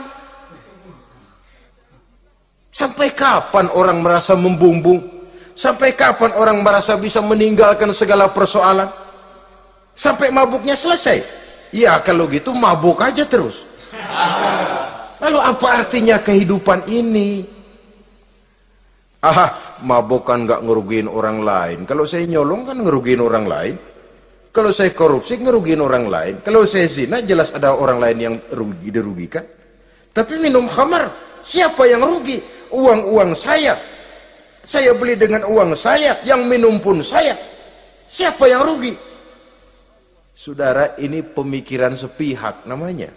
Sampai kapan orang merasa membumbung? Sampai kapan orang merasa bisa meninggalkan segala persoalan? Sampai mabuknya selesai? Ya kalau gitu mabuk aja terus. Lalu apa artinya kehidupan ini? Ah, mabuk kan gak ngerugiin orang lain. Kalau saya nyolong kan ngerugiin orang lain. Kalau saya korupsi ngerugiin orang lain. Kalau saya zina jelas ada orang lain yang rugi, dirugikan. Tapi minum khamar, siapa yang rugi? Uang-uang saya. Saya beli dengan uang saya, yang minum pun saya. Siapa yang rugi? Saudara, ini pemikiran sepihak namanya.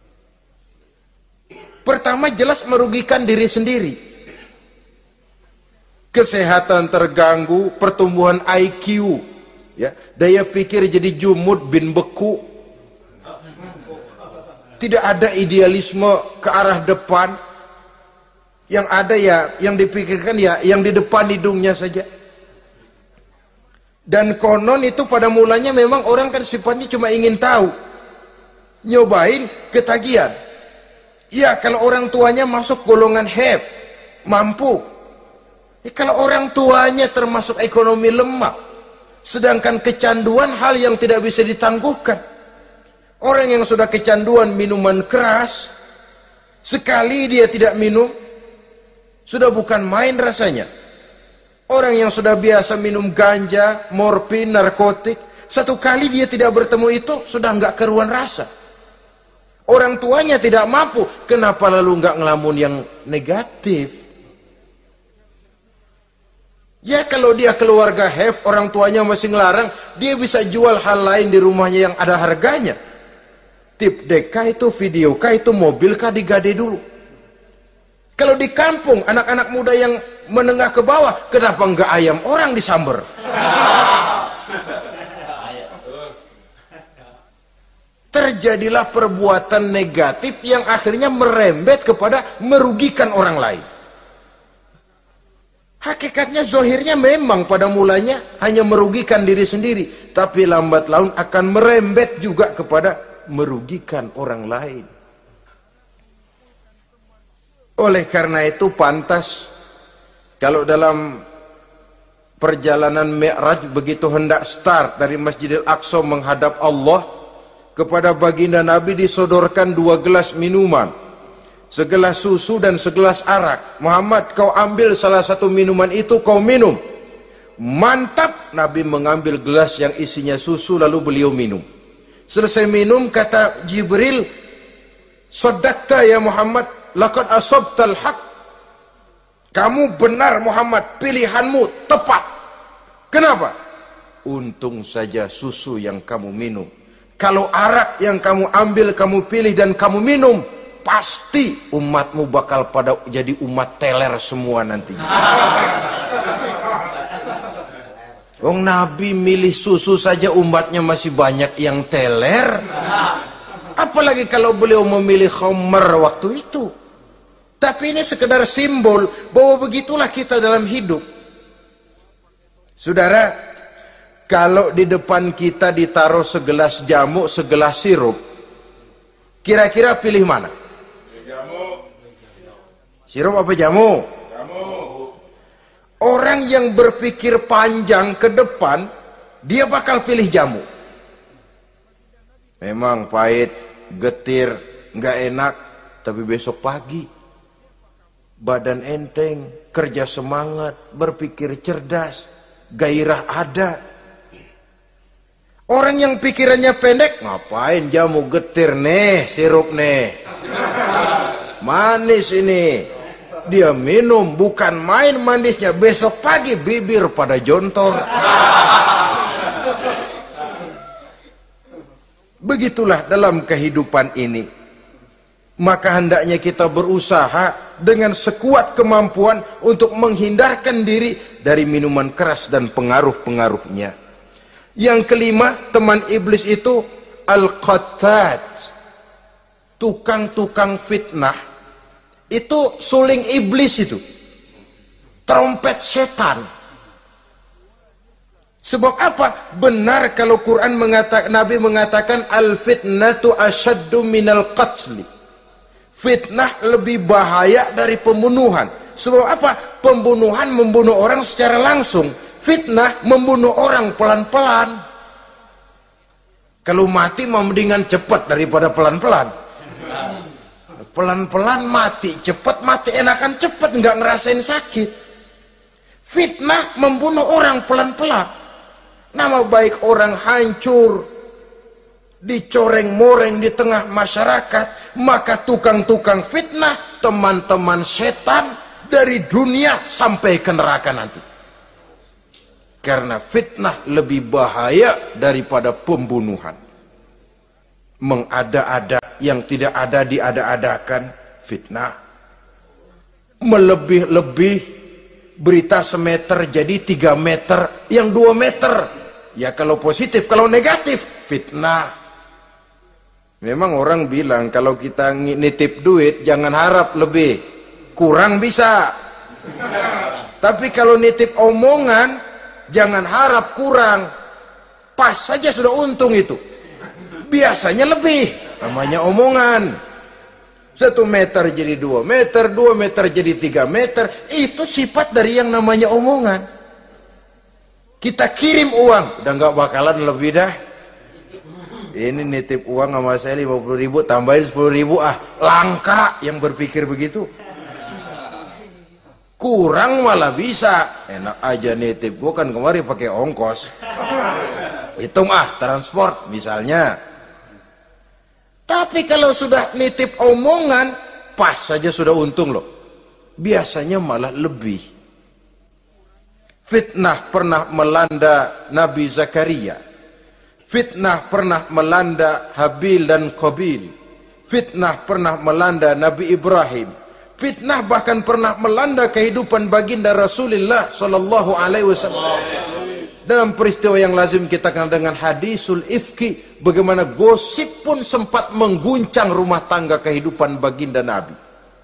Pertama jelas merugikan diri sendiri. Kesehatan terganggu, pertumbuhan I Q, ya, daya pikir jadi jumud bin beku. Tidak ada idealisme ke arah depan. Yang ada ya, yang dipikirkan ya, yang di depan hidungnya saja. Dan konon itu pada mulanya memang orang kan sifatnya cuma ingin tahu, nyobain, ketagihan. Ya kalau orang tuanya masuk golongan have, mampu. Ya, kalau orang tuanya termasuk ekonomi lemah, sedangkan kecanduan hal yang tidak bisa ditangguhkan. Orang yang sudah kecanduan minuman keras, Sekali dia tidak minum, sudah bukan main rasanya. Orang yang sudah biasa minum ganja, morfin, narkotik, satu kali dia tidak bertemu itu, sudah nggak keruan rasa. Orang tuanya tidak mampu, kenapa lalu nggak ngelamun yang negatif? Ya kalau dia keluarga have, orang tuanya masih ngelarang, dia bisa jual hal lain di rumahnya yang ada harganya. Tip dek kah itu, video kah itu, mobil kah digade dulu. Kalau di kampung, anak-anak muda yang menengah ke bawah, kenapa enggak ayam orang disamber? Terjadilah perbuatan negatif yang akhirnya merembet kepada merugikan orang lain. Hakikatnya, zohirnya memang pada mulanya hanya merugikan diri sendiri, tapi lambat laun akan merembet juga kepada merugikan orang lain. Oleh karena itu pantas kalau dalam perjalanan Mi'raj begitu hendak start dari Masjidil Aqsa menghadap Allah, kepada baginda Nabi disodorkan dua gelas minuman, segelas susu dan segelas arak. Muhammad, kau ambil salah satu minuman itu, kau minum. Mantap, Nabi mengambil gelas yang isinya susu lalu beliau minum. Selesai minum, kata Jibril, "Shaddaqta ya Muhammad, laqad asabtal haq." Kamu benar Muhammad, pilihanmu tepat. Kenapa? Untung saja susu yang kamu minum. Kalau arak yang kamu ambil, kamu pilih dan kamu minum, pasti umatmu bakal pada jadi umat teler semua nantinya. Wong Nabi milih susu saja umatnya masih banyak yang teler. Apalagi kalau beliau memilih khamr waktu itu. Tapi ini sekedar simbol bahwa begitulah kita dalam hidup. Saudara, kalau di depan kita ditaruh segelas jamu, segelas sirup, kira-kira pilih mana? Sirup apa jamu? Orang yang berpikir panjang ke depan, dia bakal pilih jamu. Memang pahit, getir, nggak enak, tapi besok pagi badan enteng, kerja semangat, berpikir cerdas, gairah ada. Orang yang pikirannya pendek, ngapain jamu getir nih, sirup nih, manis ini. Dia minum, bukan main manisnya, besok pagi bibir pada jontor. Begitulah dalam kehidupan ini. Maka hendaknya kita berusaha dengan sekuat kemampuan untuk menghindarkan diri dari minuman keras dan pengaruh-pengaruhnya. Yang kelima, teman iblis itu al-qattat, tukang-tukang fitnah. Itu suling iblis itu, trompet setan. Sebab apa? Benar kalau Quran mengatakan, Nabi mengatakan al-fitnatu asyaddu minal qatli. Fitnah lebih bahaya dari pembunuhan. Sebab apa? Pembunuhan membunuh orang secara langsung. Fitnah membunuh orang pelan-pelan. Kalau mati mau mendingan cepat daripada pelan-pelan. Pelan-pelan mati, cepat mati enakan cepat, nggak ngerasain sakit. Fitnah membunuh orang pelan-pelan. Nama baik orang hancur, dicoreng-moreng di tengah masyarakat. Maka tukang-tukang fitnah, teman-teman setan dari dunia sampai ke neraka nanti. Karena fitnah lebih bahaya daripada pembunuhan. Mengada-ada yang tidak ada diada-adakan, fitnah. Melebih-lebih, berita semeter jadi tiga meter, yang dua meter. Ya kalau positif, kalau negatif, fitnah. Memang orang bilang kalau kita nitip duit jangan harap lebih, kurang bisa. Tapi kalau nitip omongan jangan harap kurang, pas saja sudah untung itu. Biasanya lebih, namanya omongan. Satu meter jadi dua meter, dua meter jadi tiga meter. Itu sifat dari yang namanya omongan. Kita kirim uang, udah nggak bakalan lebih dah. Ini nitip uang sama saya lima puluh ribu, tambahin sepuluh ribu, ah langka yang berpikir begitu. Kurang malah bisa, enak aja nitip, gua kan kemarin pakai ongkos, hitung ah transport misalnya. Tapi kalau sudah nitip omongan, pas saja sudah untung loh, biasanya malah lebih. Fitnah pernah melanda Nabi Zakaria, fitnah pernah melanda Habil dan Qabil, fitnah pernah melanda Nabi Ibrahim, fitnah bahkan pernah melanda kehidupan baginda Rasulullah sallallahu alaihi wasallam. Dalam peristiwa yang lazim kita kenal dengan hadisul ifki, bagaimana gosip pun sempat mengguncang rumah tangga kehidupan baginda Nabi.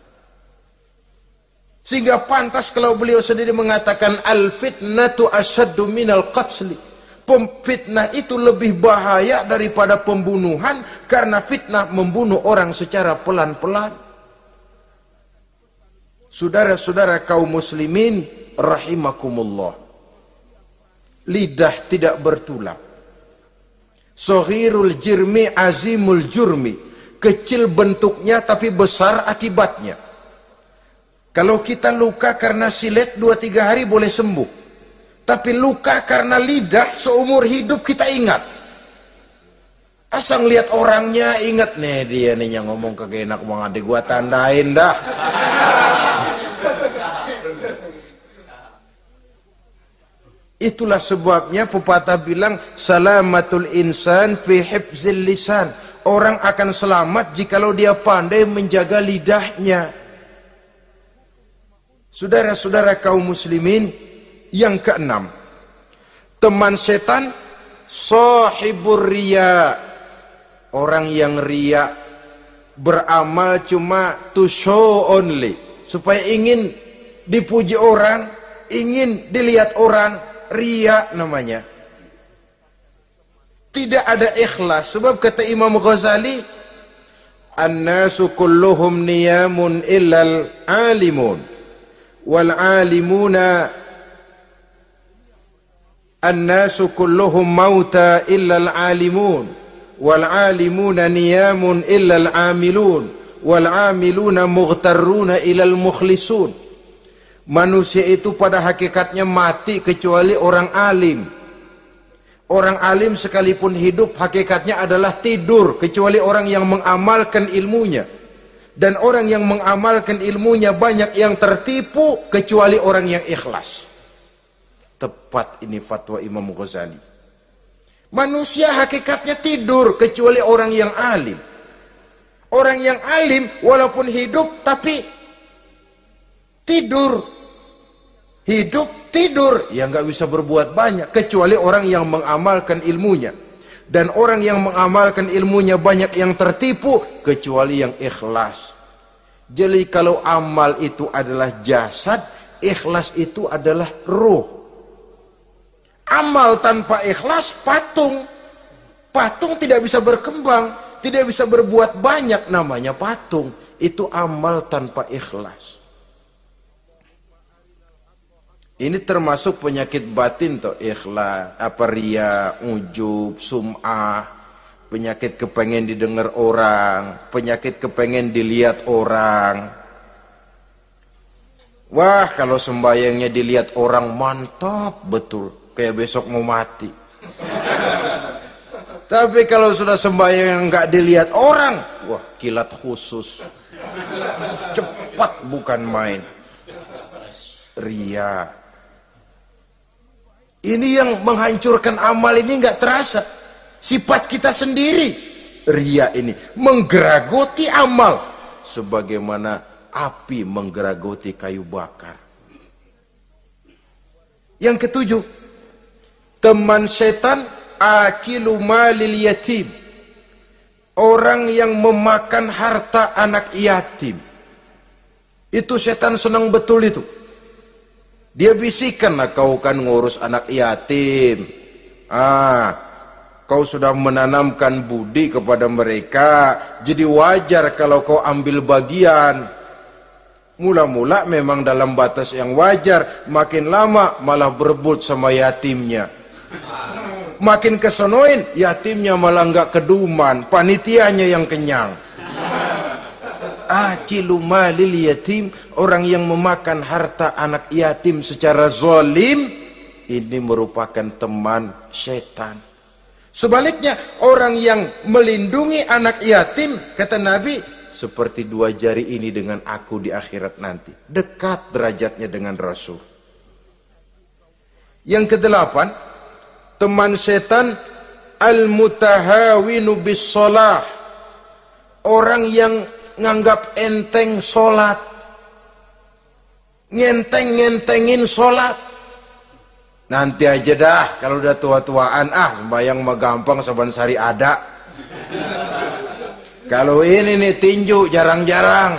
Sehingga pantas kalau beliau sendiri mengatakan al fitnatu asyaddu minal qatli. Fitnah itu lebih bahaya daripada pembunuhan, karena fitnah membunuh orang secara pelan-pelan. Saudara-saudara kaum muslimin rahimakumullah, lidah tidak bertulang. Soghirul jirmi azimul jurmi, kecil bentuknya tapi besar akibatnya. Kalau kita luka karena silet dua tiga hari boleh sembuh, tapi luka karena lidah seumur hidup kita ingat. Asal lihat orangnya ingat, nih dia nih yang ngomong kagak enak banget, gua tandain dah. Itulah sebabnya pepatah bilang salamatul insan fi hifzil lisan. Orang akan selamat jikalau dia pandai menjaga lidahnya. Saudara-saudara kaum muslimin, yang keenam, teman setan sahibur riya, orang yang riya, beramal cuma to show only, supaya ingin dipuji orang, ingin dilihat orang. Riya namanya. Tidak ada ikhlas. Sebab kata Imam Ghazali, an-nasu kulluhum niyamun illal alimun, wal alimuna an-nasu kulluhum mauta illal alimun, wal alimuna niyamun illal amilun, wal amiluna mughtarruna illal mukhlisun. Manusia itu pada hakikatnya mati kecuali orang alim. Orang alim sekalipun hidup hakikatnya adalah tidur, kecuali orang yang mengamalkan ilmunya. Dan orang yang mengamalkan ilmunya banyak yang tertipu, kecuali orang yang ikhlas. Tepat ini fatwa Imam Ghazali. Manusia hakikatnya tidur kecuali orang yang alim. Orang yang alim walaupun hidup tapi tidur. Hidup tidur, ya nggak bisa berbuat banyak, kecuali orang yang mengamalkan ilmunya. Dan orang yang mengamalkan ilmunya banyak yang tertipu, kecuali yang ikhlas. Jadi kalau amal itu adalah jasad, ikhlas itu adalah ruh. Amal tanpa ikhlas patung. Patung tidak bisa berkembang, tidak bisa berbuat banyak, namanya patung. Itu amal tanpa ikhlas. Ini termasuk penyakit batin toh, ikhlas, apa riya, ujub, sum'ah, penyakit kepengen didengar orang, penyakit kepengen dilihat orang. Wah, kalau sembayangnya dilihat orang mantap betul, kayak besok mau mati. Tapi kalau sudah sembayang nggak dilihat orang, wah kilat khusus, cepat bukan main. Riya. Ini yang menghancurkan amal ini nggak terasa. Sifat kita sendiri. Riya ini menggeragoti amal. Sebagaimana api menggeragoti kayu bakar. Yang ketujuh, teman setan akilu malil yatim. Orang yang memakan harta anak yatim. Itu setan senang betul itu. Dia bisikan, lah kau kan ngurus anak yatim. Ah, kau sudah menanamkan budi kepada mereka. Jadi wajar kalau kau ambil bagian. Mula-mula memang dalam batas yang wajar. Makin lama malah berebut sama yatimnya. Makin kesonoin, yatimnya malah nggak keduman, panitianya yang kenyang. Akilu malil yatim, orang yang memakan harta anak yatim secara zalim, ini merupakan teman setan. Sebaliknya, orang yang melindungi anak yatim, kata Nabi, seperti dua jari ini dengan aku di akhirat nanti. Dekat derajatnya dengan Rasul. Yang kedelapan, teman setan al-mutahawinu bis shalah. Orang yang nganggap enteng sholat, ngenteng-ngentengin sholat. Nanti aja dah, kalau udah tua-tuaan, ah sembahyang mah gampang, saban sehari ada. Kalau ini nih tinju jarang-jarang.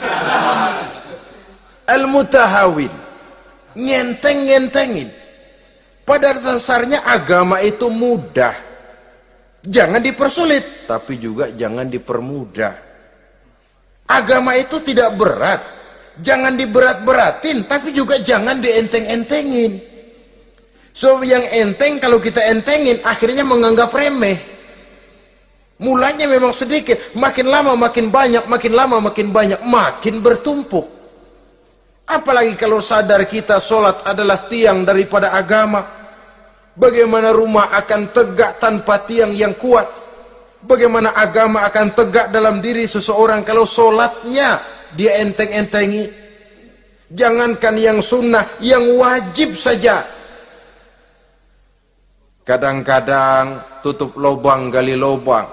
Al-mutahawin, ngenteng-ngentengin. Pada dasarnya agama itu mudah, jangan dipersulit, tapi juga jangan dipermudah. Agama itu tidak berat, jangan diberat-beratin, tapi juga jangan dienteng-entengin. So yang enteng kalau kita entengin akhirnya menganggap remeh. Mulanya memang sedikit, makin lama makin banyak, makin lama makin banyak, makin bertumpuk. Apalagi kalau sadar kita sholat adalah tiang daripada agama. Bagaimana rumah akan tegak tanpa tiang yang kuat? Bagaimana agama akan tegak dalam diri seseorang kalau sholatnya dia enteng-entengi? Jangankan yang sunnah, yang wajib saja. Kadang-kadang tutup lubang gali lubang.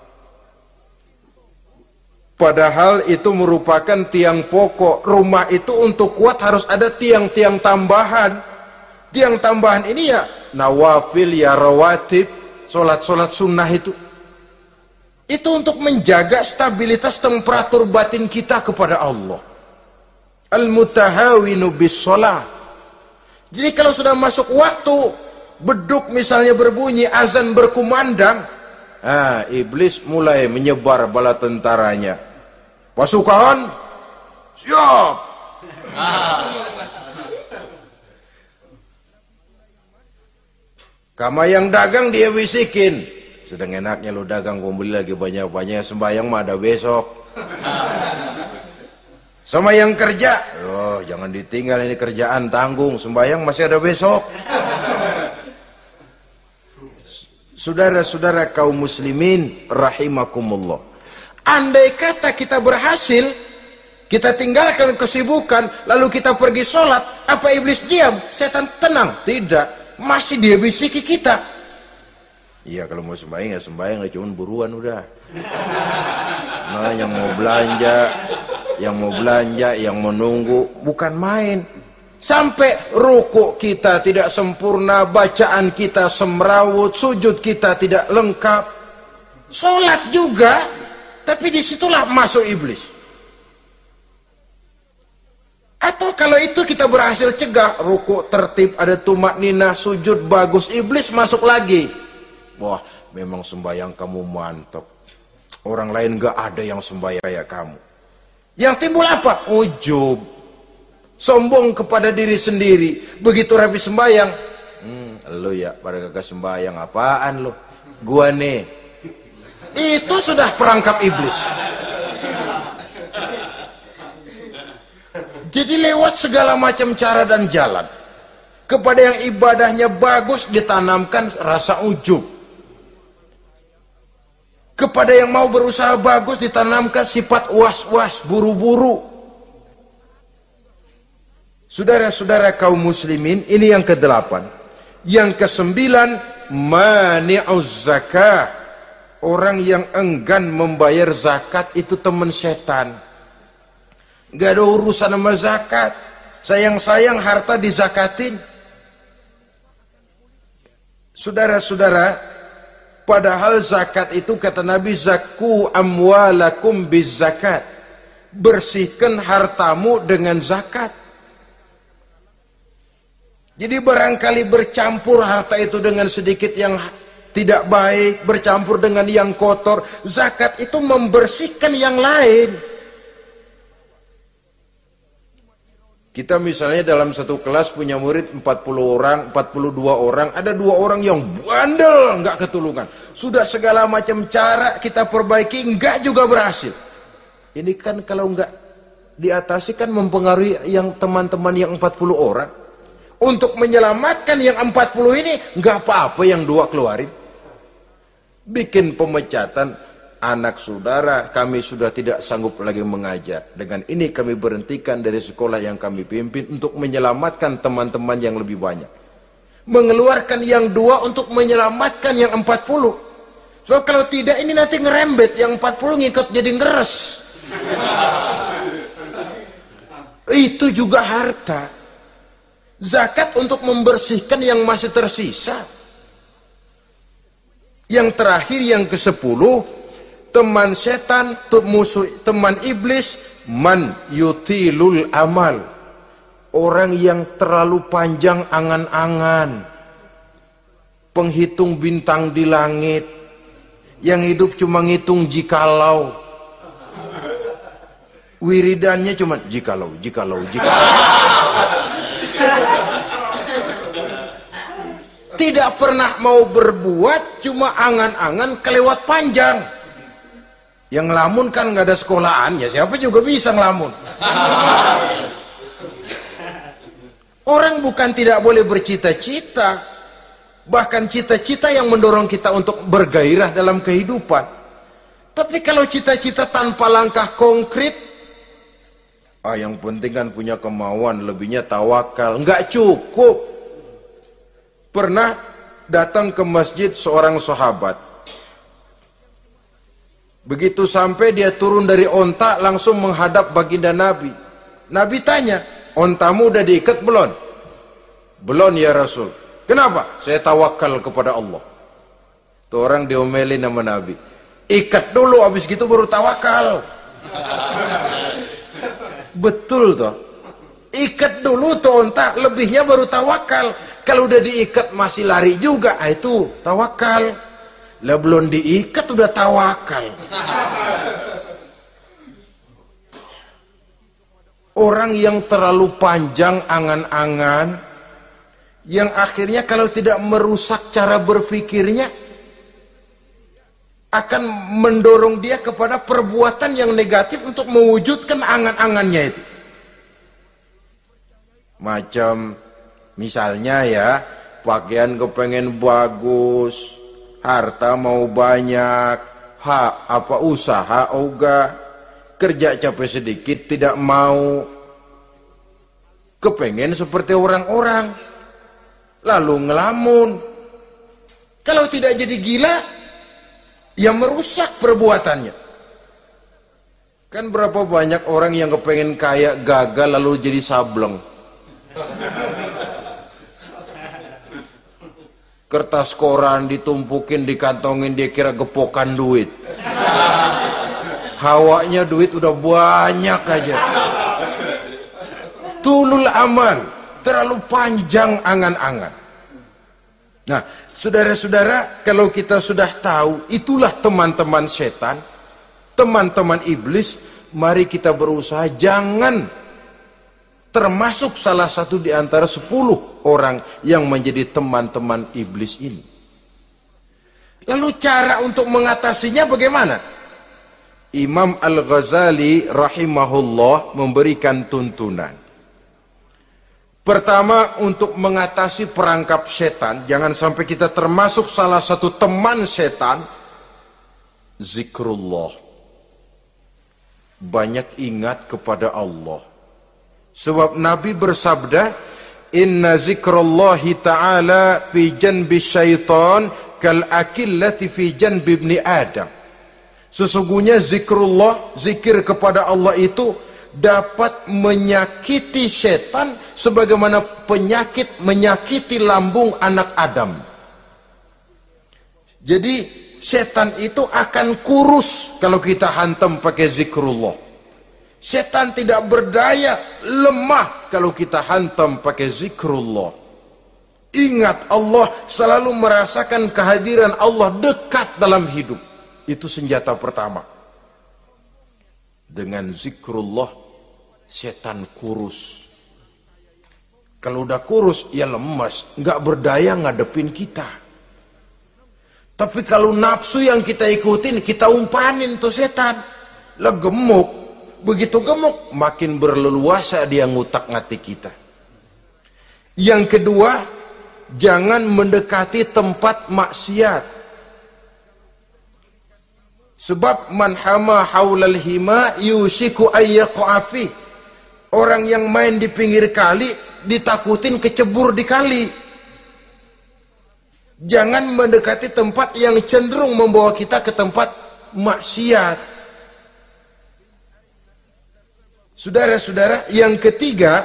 Padahal itu merupakan tiang pokok. Rumah itu untuk kuat harus ada tiang-tiang tambahan. Tiang tambahan ini ya nawafil, ya rawatib, solat-solat sunnah itu. Itu untuk menjaga stabilitas temperatur batin kita kepada Allah. Al-mutahawinu bis shalah. Jadi kalau sudah masuk waktu, beduk misalnya berbunyi, azan berkumandang, ah, iblis mulai menyebar bala tentaranya. Pasukan, siap. Kama yang dagang dia bisikin, sedang enaknya lo dagang, pembeli lagi banyak-banyak, sembahyang mah ada besok. Sama yang kerja, oh jangan ditinggal ini kerjaan tanggung, sembahyang masih ada besok. Saudara-saudara kaum muslimin rahimakumullah, andai kata kita berhasil, kita tinggalkan kesibukan, lalu kita pergi sholat, apa iblis diam? Setan tenang? Tidak, masih dia bisiki kita. Iya, kalau mau sembahyang ya sembahyang, cuma buruan udah. Nah, yang mau belanja, yang mau belanja, yang mau nunggu, bukan main. Sampai ruku kita tidak sempurna, bacaan kita semrawut, sujud kita tidak lengkap, sholat juga, tapi disitulah masuk iblis. Atau kalau itu kita berhasil cegah, ruku tertib, ada tumak ninah, sujud bagus, iblis masuk lagi. Wah, memang sembahyang kamu mantap, orang lain gak ada yang sembahyang kayak kamu. Yang timbul apa? Ujub, sombong kepada diri sendiri. Begitu rapi sembahyang, hmm, lu ya pada kagak sembahyang, apaan lu? Gua nih. Itu sudah perangkap iblis. Jadi lewat segala macam cara dan jalan, kepada yang ibadahnya bagus ditanamkan rasa ujub, kepada yang mau berusaha bagus ditanamkan sifat was-was, buru-buru. Saudara-saudara kaum muslimin, ini yang kedelapan. Yang kesembilan, mani'uz zakah. Orang yang enggan membayar zakat itu teman setan. Gak ada urusan sama zakat. Sayang-sayang harta dizakatin. Saudara-saudara, padahal zakat itu kata Nabi, zakku amwalakum biz zakat. Bersihkan hartamu dengan zakat. Jadi barangkali bercampur harta itu dengan sedikit yang tidak baik, bercampur dengan yang kotor. Zakat itu membersihkan yang lain. Kita misalnya dalam satu kelas punya murid empat puluh orang, empat puluh dua orang, ada dua orang yang bandel, nggak ketulungan. Sudah segala macam cara kita perbaiki, nggak juga berhasil. Ini kan kalau nggak diatasi kan mempengaruhi yang teman-teman yang empat puluh orang. Untuk menyelamatkan yang empat puluh ini, nggak apa-apa yang dua keluarin. Bikin pemecatan. Anak saudara, kami sudah tidak sanggup lagi mengajar. Dengan ini kami berhentikan dari sekolah yang kami pimpin untuk menyelamatkan teman-teman yang lebih banyak. Mengeluarkan yang dua untuk menyelamatkan yang empat puluh. So kalau tidak ini nanti ngerembet, yang empat puluh ngikut jadi ngeres. Itu juga harta. Zakat untuk membersihkan yang masih tersisa. Yang terakhir yang kesepuluh, teman setan, musuh, teman iblis, man yutilul amal. Orang yang terlalu panjang angan-angan. Penghitung bintang di langit. Yang hidup cuma ngitung jikalau. Wiridannya cuma jikalau, jikalau, jikalau. Tidak pernah mau berbuat, cuma angan-angan kelewat panjang. Yang ngelamun kan nggak ada sekolahan, ya siapa juga bisa ngelamun. Orang bukan tidak boleh bercita-cita, bahkan cita-cita yang mendorong kita untuk bergairah dalam kehidupan. Tapi kalau cita-cita tanpa langkah konkret, ah yang penting kan punya kemauan, lebihnya tawakal, nggak cukup. Pernah datang ke masjid seorang sahabat. Begitu sampai dia turun dari onta langsung menghadap baginda Nabi. Nabi tanya, ontamu udah diikat belum? Belum ya Rasul. Kenapa? Saya tawakal kepada Allah. Tuh orang diomelin sama Nabi. Ikat dulu, habis gitu baru tawakal. Betul toh. Ikat dulu tuh onta, lebihnya baru tawakal. Kalau udah diikat masih lari juga, ah, itu tawakal. Lah belum diikat udah tawakal. Orang yang terlalu panjang angan-angan, yang akhirnya kalau tidak merusak cara berpikirnya, akan mendorong dia kepada perbuatan yang negatif untuk mewujudkan angan-angannya itu. Macam misalnya ya, pakaian kepengen bagus, harta mau banyak, ha, apa usaha ogah, kerja capek sedikit tidak mau, kepengen seperti orang-orang, lalu ngelamun. Kalau tidak jadi gila, ya merusak perbuatannya. Kan berapa banyak orang yang kepengen kaya gagal lalu jadi sableng. Kertas koran ditumpukin, dikantongin, dia kira gepokan duit. Hawanya duit udah banyak aja. Tulul amal, terlalu panjang angan-angan. Nah, saudara-saudara, kalau kita sudah tahu itulah teman-teman setan, teman-teman iblis, mari kita berusaha jangan termasuk salah satu di antara sepuluh orang yang menjadi teman-teman iblis ini. Lalu cara untuk mengatasinya bagaimana? Imam Al-Ghazali rahimahullah memberikan tuntunan. Pertama, untuk mengatasi perangkap setan, jangan sampai kita termasuk salah satu teman setan, zikrullah. Banyak ingat kepada Allah. Sebab Nabi bersabda, inna zikrallahi ta'ala fi janbi syaitan kal akillati fi janbi ibni Adam. Sesungguhnya zikrullah, zikir kepada Allah itu dapat menyakiti setan sebagaimana penyakit menyakiti lambung anak Adam. Jadi setan itu akan kurus kalau kita hantam pakai zikrullah. Setan tidak berdaya, lemah kalau kita hantam pakai zikrullah. Ingat Allah, selalu merasakan kehadiran Allah dekat dalam hidup. Itu senjata pertama. Dengan zikrullah, setan kurus. Kalau udah kurus, ya lemas, nggak berdaya ngadepin kita. Tapi kalau nafsu yang kita ikutin, kita umpanin tuh setan. Lah gemuk, begitu gemuk, makin berleluasa dia ngutak-ngatik kita. Yang kedua, jangan mendekati tempat maksiat. Sebab man hama haulal hima yusiku ayyaqa'a fi. Orang yang main di pinggir kali ditakutin kecebur di kali. Jangan mendekati tempat yang cenderung membawa kita ke tempat maksiat. Saudara-saudara, yang ketiga,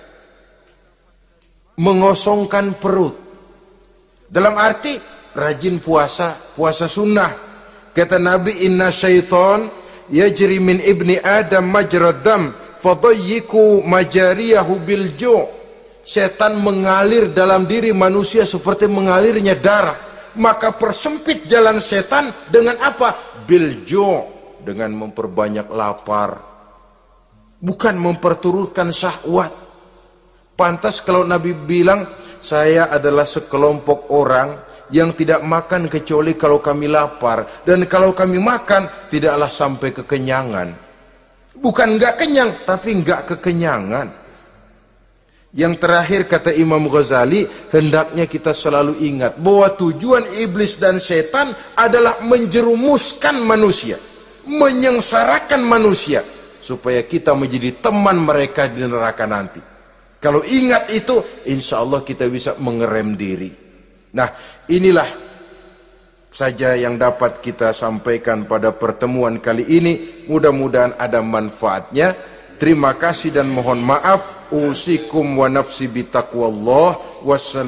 mengosongkan perut. Dalam arti rajin puasa, puasa sunnah. Kata Nabi, inna syaitan yajri min ibni adam majrad dam fadayyiku majariyahu bil ju'. Setan mengalir dalam diri manusia seperti mengalirnya darah. Maka persempit jalan setan dengan apa? Bil ju', dengan memperbanyak lapar. Bukan memperturutkan syahwat. Pantas kalau Nabi bilang, saya adalah sekelompok orang yang tidak makan kecuali kalau kami lapar, dan kalau kami makan tidaklah sampai kekenyangan. Bukan enggak kenyang, tapi enggak kekenyangan. Yang terakhir kata Imam Ghazali, hendaknya kita selalu ingat bahwa tujuan iblis dan setan adalah menjerumuskan manusia, menyengsarakan manusia, supaya kita menjadi teman mereka di neraka nanti. Kalau ingat itu, insya Allah kita bisa mengerem diri. Nah, inilah saja yang dapat kita sampaikan pada pertemuan kali ini. Mudah-mudahan ada manfaatnya. Terima kasih dan mohon maaf. Usikum wa nafsi bitaqwallah.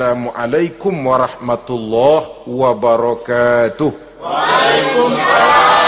Wassalamualaikum warahmatullahi wabarakatuh. Waalaikumsalam.